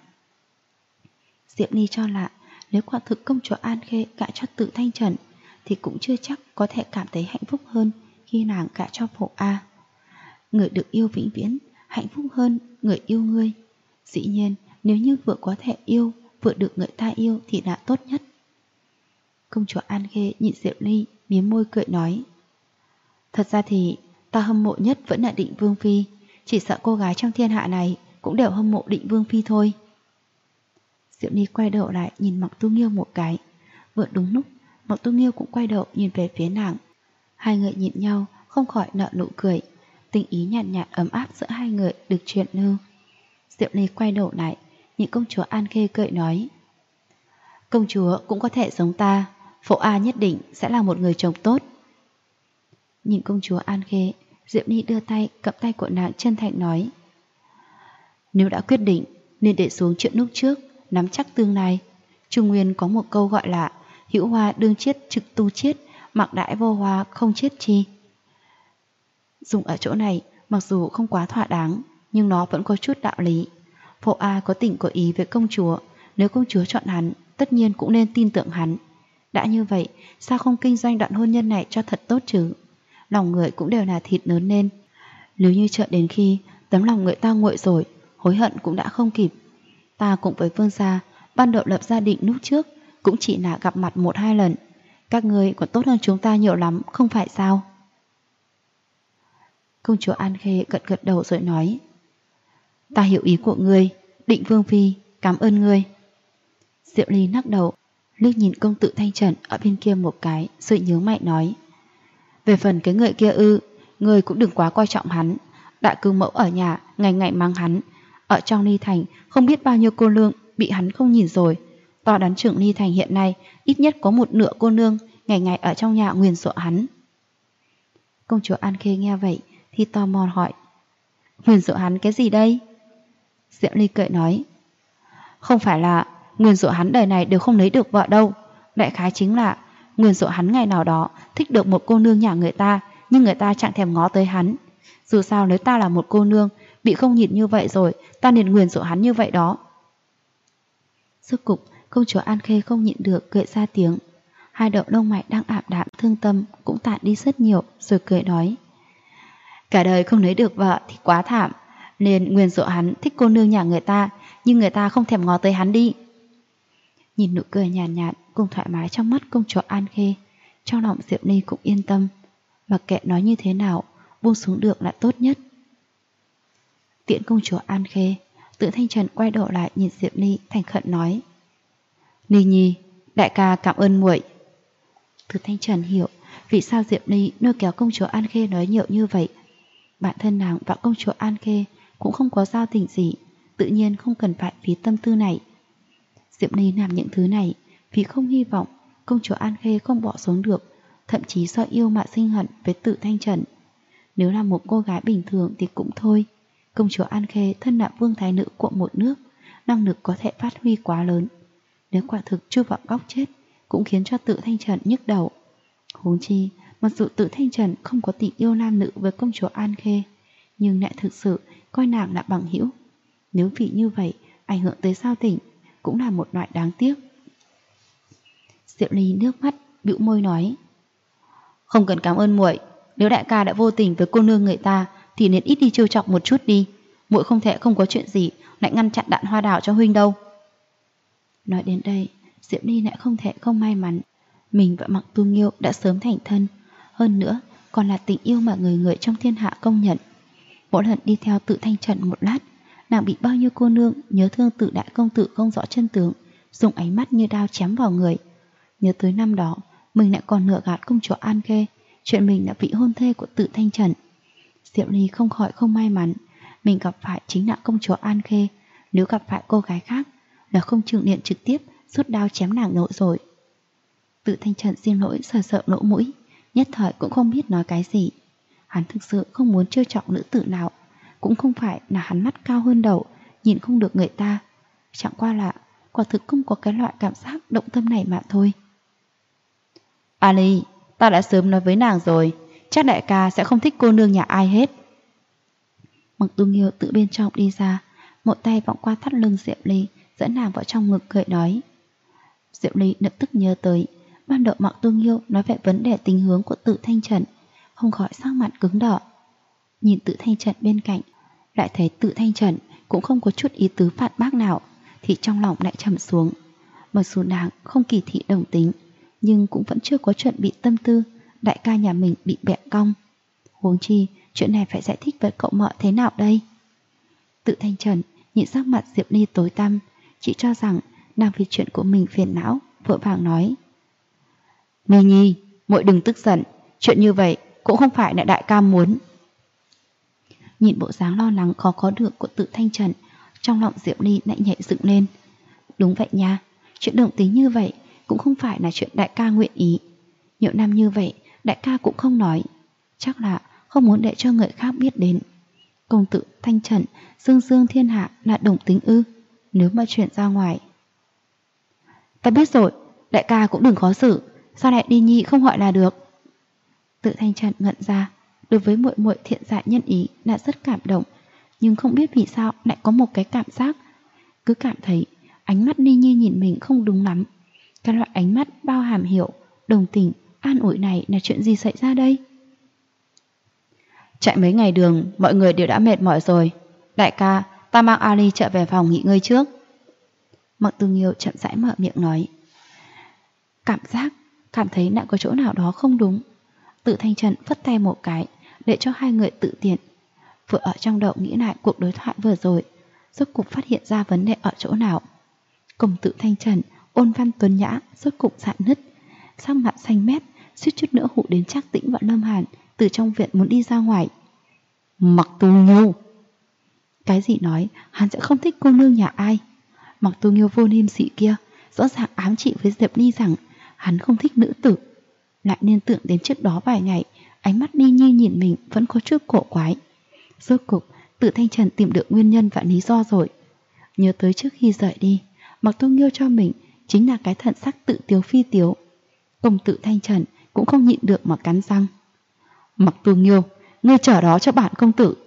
Diệp Ni cho là nếu quả thực công chúa An Khê gả cho Tự Thanh Trần thì cũng chưa chắc có thể cảm thấy hạnh phúc hơn khi nàng gả cho Phổ A. Người được yêu vĩnh viễn hạnh phúc hơn người yêu ngươi. Dĩ nhiên nếu như vừa có thể yêu vừa được người ta yêu thì là tốt nhất. Công chúa An Khê nhìn Diệu Ly mím môi cười nói: Thật ra thì ta hâm mộ nhất vẫn là Định Vương Phi, chỉ sợ cô gái trong thiên hạ này cũng đều hâm mộ Định Vương Phi thôi. Diệu Ly quay đầu lại nhìn Mạc Tu Nghiêu một cái. Vừa đúng lúc, Mạc Tu Nghiêu cũng quay đầu nhìn về phía nàng. Hai người nhìn nhau, không khỏi nở nụ cười. Tình ý nhàn nhạt ấm áp giữa hai người được truyền lưu. Diệu Ly quay đầu lại, nhìn công chúa An Khê cười nói: công chúa cũng có thể giống ta, Phổ A nhất định sẽ là một người chồng tốt. Nhìn công chúa An Khê, Diệu Ly đưa tay cầm tay của nàng chân thành nói: nếu đã quyết định nên để xuống chuyện lúc trước, nắm chắc tương lai. Trung Nguyên có một câu gọi là hữu hoa đương chiết trực tu chiết, mặc đãi vô hoa không chiết chi. Dùng ở chỗ này mặc dù không quá thỏa đáng, nhưng nó vẫn có chút đạo lý. Phổ A có tình có ý với công chúa, nếu công chúa chọn hắn, tất nhiên cũng nên tin tưởng hắn. Đã như vậy, sao không kinh doanh đoạn hôn nhân này cho thật tốt chứ? Lòng người cũng đều là thịt lớn lên. Nếu như chờ đến khi tấm lòng người ta nguội rồi, hối hận cũng đã không kịp. Ta cùng với Vương gia ban đầu lập gia đình lúc trước cũng chỉ là gặp mặt 1-2 lần. Các ngươi còn tốt hơn chúng ta nhiều lắm, không phải sao? Công chúa An Khê gật gật đầu rồi nói: ta hiểu ý của ngươi, Định Vương phi, cảm ơn ngươi. Diệu Ly lắc đầu, liếc nhìn công tử Thanh Trần ở bên kia một cái, rồi nhớ mày nói: về phần cái người kia ngươi cũng đừng quá coi trọng hắn. Đại cư mẫu ở nhà ngày ngày mang hắn, ở trong Ly Thành không biết bao nhiêu cô nương bị hắn không nhìn rồi. To đoán trưởng Ly Thành hiện nay ít nhất có 1/2 cô nương ngày ngày ở trong nhà nguyền rủa hắn. Công chúa An Khê nghe vậy thì tò mò hỏi: nguyền rủa hắn cái gì đây? Diệu Ly cười nói: không phải là nguyền rủa hắn đời này đều không lấy được vợ đâu. Đại khái chính là nguyền rủa hắn ngày nào đó thích được một cô nương nhà người ta, nhưng người ta chẳng thèm ngó tới hắn. Dù sao nếu ta là một cô nương bị không nhìn như vậy rồi, ta nên nguyền rủa hắn như vậy đó. Rốt cục công chúa An Khê không nhịn được cười ra tiếng. Hai đầu lông mày đang ảm đạm thương tâm cũng tản đi rất nhiều, rồi cười nói: cả đời không lấy được vợ thì quá thảm, nên nguyền rủa hắn thích cô nương nhà người ta, nhưng người ta không thèm ngó tới hắn đi. Nhìn nụ cười nhàn nhạt cùng thoải mái trong mắt công chúa An Khê, trong lòng Diệu Ly cũng yên tâm. Mặc kệ nói như thế nào, buông xuống được là tốt nhất. Tiễn công chúa An Khê, Tự Thanh Trần quay đầu lại nhìn Diệu Ly thành khẩn nói: Ly Nhi, đại ca cảm ơn muội. Tự Thanh Trần hiểu vì sao Diệu Ly lôi kéo công chúa An Khê nói nhiều như vậy. Bản thân nàng và công chúa An Khê cũng không có giao tình gì, tự nhiên không cần phải phí tâm tư này. Diệu Ly làm những thứ này vì không hy vọng công chúa An Khê không bỏ xuống được, thậm chí do yêu mà sinh hận với Tự Thanh Trần. Nếu là một cô gái bình thường thì cũng thôi. Công chúa An Khê thân là vương thái nữ của một nước, năng lực có thể phát huy quá lớn. Nếu quả thực chui vào góc chết cũng khiến cho Tự Thanh Trần nhức đầu. Huống chi, mặc dù Tự Thanh Trần không có tình yêu nam nữ với công chúa An Khê, nhưng lại thực sự coi nàng là bằng hữu. Nếu vì như vậy ảnh hưởng tới giao tình, cũng là một loại đáng tiếc. Diệu Ly nước mắt bĩu môi nói: Không cần cảm ơn muội, nếu đại ca đã vô tình với cô nương người ta thì nên ít đi trêu chọc một chút đi. Muội không thể không có chuyện gì lại ngăn chặn đạn hoa đào cho huynh đâu. Nói đến đây, Diệu Ly lại không thể không may mắn. Mình và Mạc Tu Nghiêu đã sớm thành thân, hơn nữa còn là tình yêu mà người người trong thiên hạ công nhận. Mỗi lần đi theo Tự Thanh Trần một lát, nàng bị bao nhiêu cô nương nhớ thương Tự đại công tử không rõ chân tướng, dùng ánh mắt như đao chém vào người. Nhớ tới năm đó, mình lại còn nửa gạt công chúa An Khê chuyện mình là vị hôn thê của Tự Thanh Trần. Diệu Ly không khỏi không may mắn, mình gặp phải chính là công chúa An Khê. Nếu gặp phải cô gái khác là không chịu điện trực tiếp rút đao chém nàng nội rồi. Tự Thanh Trần xin lỗi sờ sợ lỗ mũi, nhất thời cũng không biết nói cái gì. Hắn thực sự không muốn trêu chọc nữ tử nào, cũng không phải là hắn mắt cao hơn đầu nhìn không được người ta, chẳng qua là quả thực không có cái loại cảm giác động tâm này mà thôi. Ali, ta đã sớm nói với nàng rồi, chắc đại ca sẽ không thích cô nương nhà ai hết. Mạc Tu Nghiêu tự bên trong đi ra, một tay vọng qua thắt lưng Diệu Ly, dẫn nàng vào trong ngực cười nói. Diệu Ly lập tức nhớ tới ban đầu Mạc Tu Nghiêu nói về vấn đề tình hướng của Tự Thanh Trần, không khỏi sắc mặt cứng đờ. Nhìn Tự Thanh Trần bên cạnh, lại thấy Tự Thanh Trần cũng không có chút ý tứ phản bác nào, thì trong lòng lại trầm xuống. Mặc dù nàng không kỳ thị đồng tính, nhưng cũng vẫn chưa có chuẩn bị tâm tư đại ca nhà mình bị bẹ cong. Huống chi chuyện này phải giải thích với cậu mợ thế nào đây? Tự Thanh Trần nhìn sắc mặt Diệu Ly tối tăm, chỉ cho rằng đang vì chuyện của mình phiền não, vội vàng nói: Ni Nhi, muội đừng tức giận, chuyện như vậy cũng không phải là đại ca muốn. Nhìn bộ dáng lo lắng khó có được của Tự Thanh Trần, trong lòng Diệp Ly lại nhảy dựng lên. Đúng vậy nha, chuyện đồng tính như vậy cũng không phải là chuyện đại ca nguyện ý. Nhiều năm như vậy, đại ca cũng không nói, chắc là không muốn để cho người khác biết đến. Công tử Thanh Trần dương dương thiên hạ là đồng tính ư? Nếu mà chuyện ra ngoài. Ta biết rồi, đại ca cũng đừng khó xử, sao lại Đi Nhi không hỏi là được. Tự Thanh Trần ngẩn ra, đối với muội muội thiện dạ nhân ý đã rất cảm động, nhưng không biết vì sao lại có một cái cảm giác, cứ cảm thấy ánh mắt Ni Nhi nhìn mình không đúng lắm. Cái loại ánh mắt bao hàm hiểu, đồng tình, an ủi này là chuyện gì xảy ra đây? Chạy mấy ngày đường, mọi người đều đã mệt mỏi rồi. Đại ca, ta mang Ali trở về phòng nghỉ ngơi trước. Mặc Tư Nghiêu chậm rãi mở miệng nói. Cảm thấy đã có chỗ nào đó không đúng. Tự Thanh Trần phất tay một cái, để cho hai người tự tiện. Vừa ở trong đầu nghĩ lại cuộc đối thoại vừa rồi, rốt cục phát hiện ra vấn đề ở chỗ nào. Công tử Thanh Trần ôn văn tuấn nhã, rốt cục dạn nứt, sắc mặt xanh mét, suýt chút nữa hụ đến Trác Tĩnh và Lâm Hàn từ trong viện muốn đi ra ngoài. Mặc Tu Nghiêu! Cái gì nói hắn sẽ không thích cô nương nhà ai? Mặc Tu Nghiêu vô liêm sỉ kia rõ ràng ám chỉ với Diệp Ly rằng hắn không thích nữ tử. Lại liên tưởng đến trước đó vài ngày, ánh mắt Ni Nhi nhìn mình vẫn có chút cổ quái. Rốt cục Tự Thanh Trần tìm được nguyên nhân và lý do rồi. Nhớ tới trước khi rời đi, Mặc Tu Nghiêu cho mình chính là cái thần sắc tự tiếu phi tiếu. Công tử Thanh Trần cũng không nhịn được mà cắn răng. Mặc Tu Nghiêu, ngươi chờ đó cho bản công tử.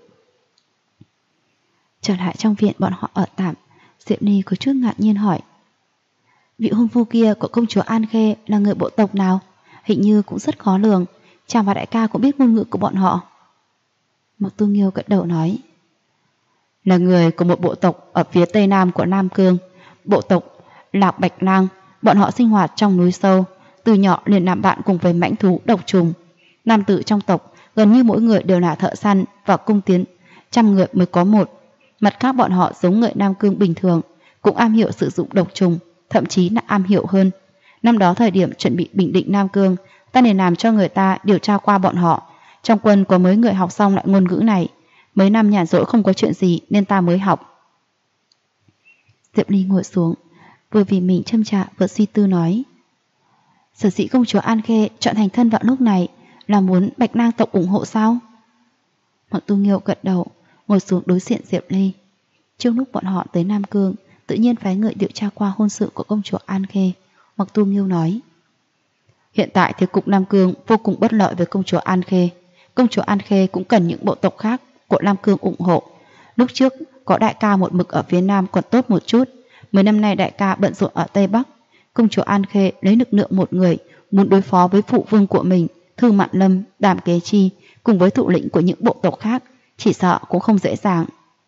Trở lại trong viện bọn họ ở tạm, Diệp Ly có chút ngạc nhiên hỏi. Vị hôn phu kia của công chúa An Khê là người bộ tộc nào? Hình như cũng rất khó lường. Chàng và đại ca cũng biết ngôn ngữ của bọn họ. Mặc Tu Nghiêu gật đầu nói. Là người của một bộ tộc ở phía tây nam của Nam Cương. Bộ tộc Lạc Bạch Lang. Bọn họ sinh hoạt trong núi sâu, từ nhỏ liền làm bạn cùng với mãnh thú độc trùng. Nam tử trong tộc gần như mỗi người đều là thợ săn và cung tiến, 100 người mới có một. Mặt khác bọn họ giống người Nam Cương bình thường, cũng am hiểu sử dụng độc trùng, thậm chí là am hiểu hơn. Năm đó thời điểm chuẩn bị bình định Nam Cương, ta nên làm cho người ta điều tra qua bọn họ. Trong quân có mấy người học xong lại ngôn ngữ này. Mấy năm nhàn rỗi không có chuyện gì nên ta mới học. Diệp Ly ngồi xuống, vừa vì mình châm trà vừa suy tư nói. Sở dĩ công chúa An Khê chọn thành thân vào lúc này là muốn Bạch Lang tộc ủng hộ sao? Mặc Tu Nghiêu gật đầu, ngồi xuống đối diện Diệp Ly. Trước lúc bọn họ tới Nam Cương, tự nhiên phái người điều tra qua hôn sự của công chúa An Khê. Mặc Tu Nghiêu nói. Hiện tại thế cục Nam Cương vô cùng bất lợi với công chúa An Khê. Công chúa An Khê cũng cần những bộ tộc khác của Nam Cương ủng hộ. Lúc trước có đại ca một mực ở phía Nam còn tốt một chút. 10 năm nay đại ca bận rộn ở Tây Bắc. Công chúa An Khê lấy lực lượng một người muốn đối phó với phụ vương của mình, Thư Mạn Lâm, Đàm Kế Chi cùng với thủ lĩnh của những bộ tộc khác, chỉ sợ cũng không dễ dàng.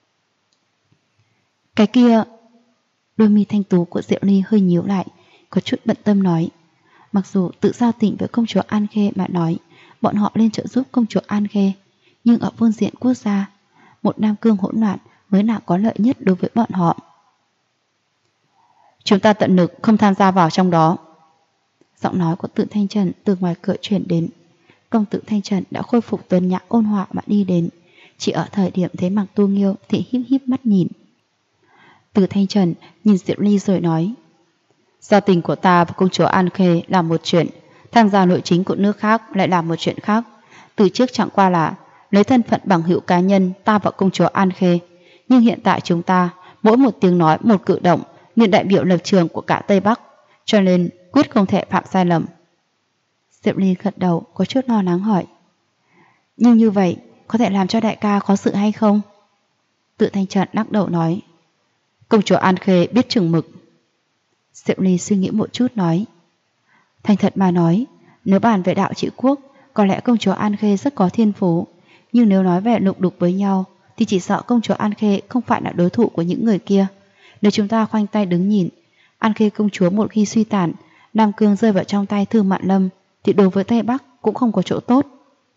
Cái kia... Đôi mi thanh tú của Diệu Ly hơi nhíu lại, có chút bận tâm nói. Mặc dù tự giao tình với công chúa An Khê mà nói, bọn họ lên trợ giúp công chúa An Khê, nhưng ở phương diện quốc gia, một Nam Cương hỗn loạn mới là có lợi nhất đối với bọn họ. Chúng ta tận lực không tham gia vào trong đó. Giọng nói của Tự Thanh Trần từ ngoài cửa truyền đến. Công tử Thanh Trần đã khôi phục tuấn nhã ôn hòa mà đi đến. Chỉ ở thời điểm thấy Mặc Tu Nghiêu thì híp híp mắt nhìn. Tự Thanh Trần nhìn Diệu Ly rồi nói. Giao tình của ta và công chúa An Khê là một chuyện, tham gia nội chính của nước khác lại là một chuyện khác. Từ trước chẳng qua là lấy thân phận bằng hữu cá nhân ta và công chúa An Khê, nhưng hiện tại chúng ta mỗi một tiếng nói, một cử động liền đại biểu lập trường của cả Tây Bắc, cho nên quyết không thể phạm sai lầm. Diệp Ly gật đầu có chút lo lắng hỏi. Nhưng như vậy có thể làm cho đại ca có sự hay không? Tự Thanh Trần lắc đầu nói. Công chúa An Khê biết chừng mực. Diệp Ly suy nghĩ một chút nói. Thành thật mà nói, nếu bàn về đạo trị quốc, có lẽ công chúa An Khê rất có thiên phú, nhưng nếu nói về lục đục với nhau thì chỉ sợ công chúa An Khê không phải là đối thủ của những người kia. Nếu chúng ta khoanh tay đứng nhìn, An Khê công chúa một khi suy tàn, Nam Cương rơi vào trong tay Thư Mạn Lâm, thì đối với Tây Bắc cũng không có chỗ tốt.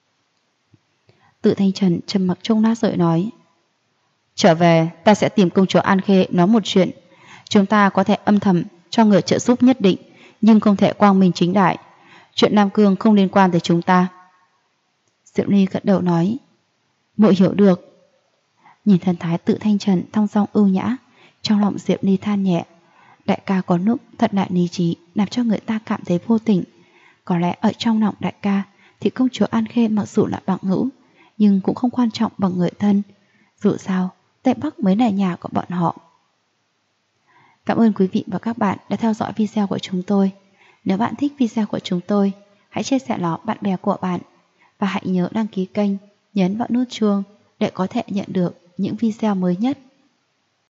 Tự Thanh Trần trầm mặc trong lát rồi nói. Trở về ta sẽ tìm công chúa An Khê nói một chuyện. Chúng ta có thể âm thầm cho người trợ giúp nhất định, nhưng không thể quang minh chính đại. Chuyện Nam Cương không liên quan tới chúng ta. Diệu Ly gật đầu nói, muội hiểu được. Nhìn thần thái tự thanh trần thong dong ưu nhã, trong lòng Diệu Ly than nhẹ. Đại ca có lúc thật đại lý trí, làm cho người ta cảm thấy vô tình. Có lẽ ở trong lòng đại ca thì công chúa An Khê mặc dù là bằng hữu, nhưng cũng không quan trọng bằng người thân. Dù sao, Tây Bắc mới là nhà của bọn họ. Cảm ơn quý vị và các bạn đã theo dõi video của chúng tôi. Nếu bạn thích video của chúng tôi, hãy chia sẻ nó bạn bè của bạn. Và hãy nhớ đăng ký kênh, nhấn vào nút chuông để có thể nhận được những video mới nhất.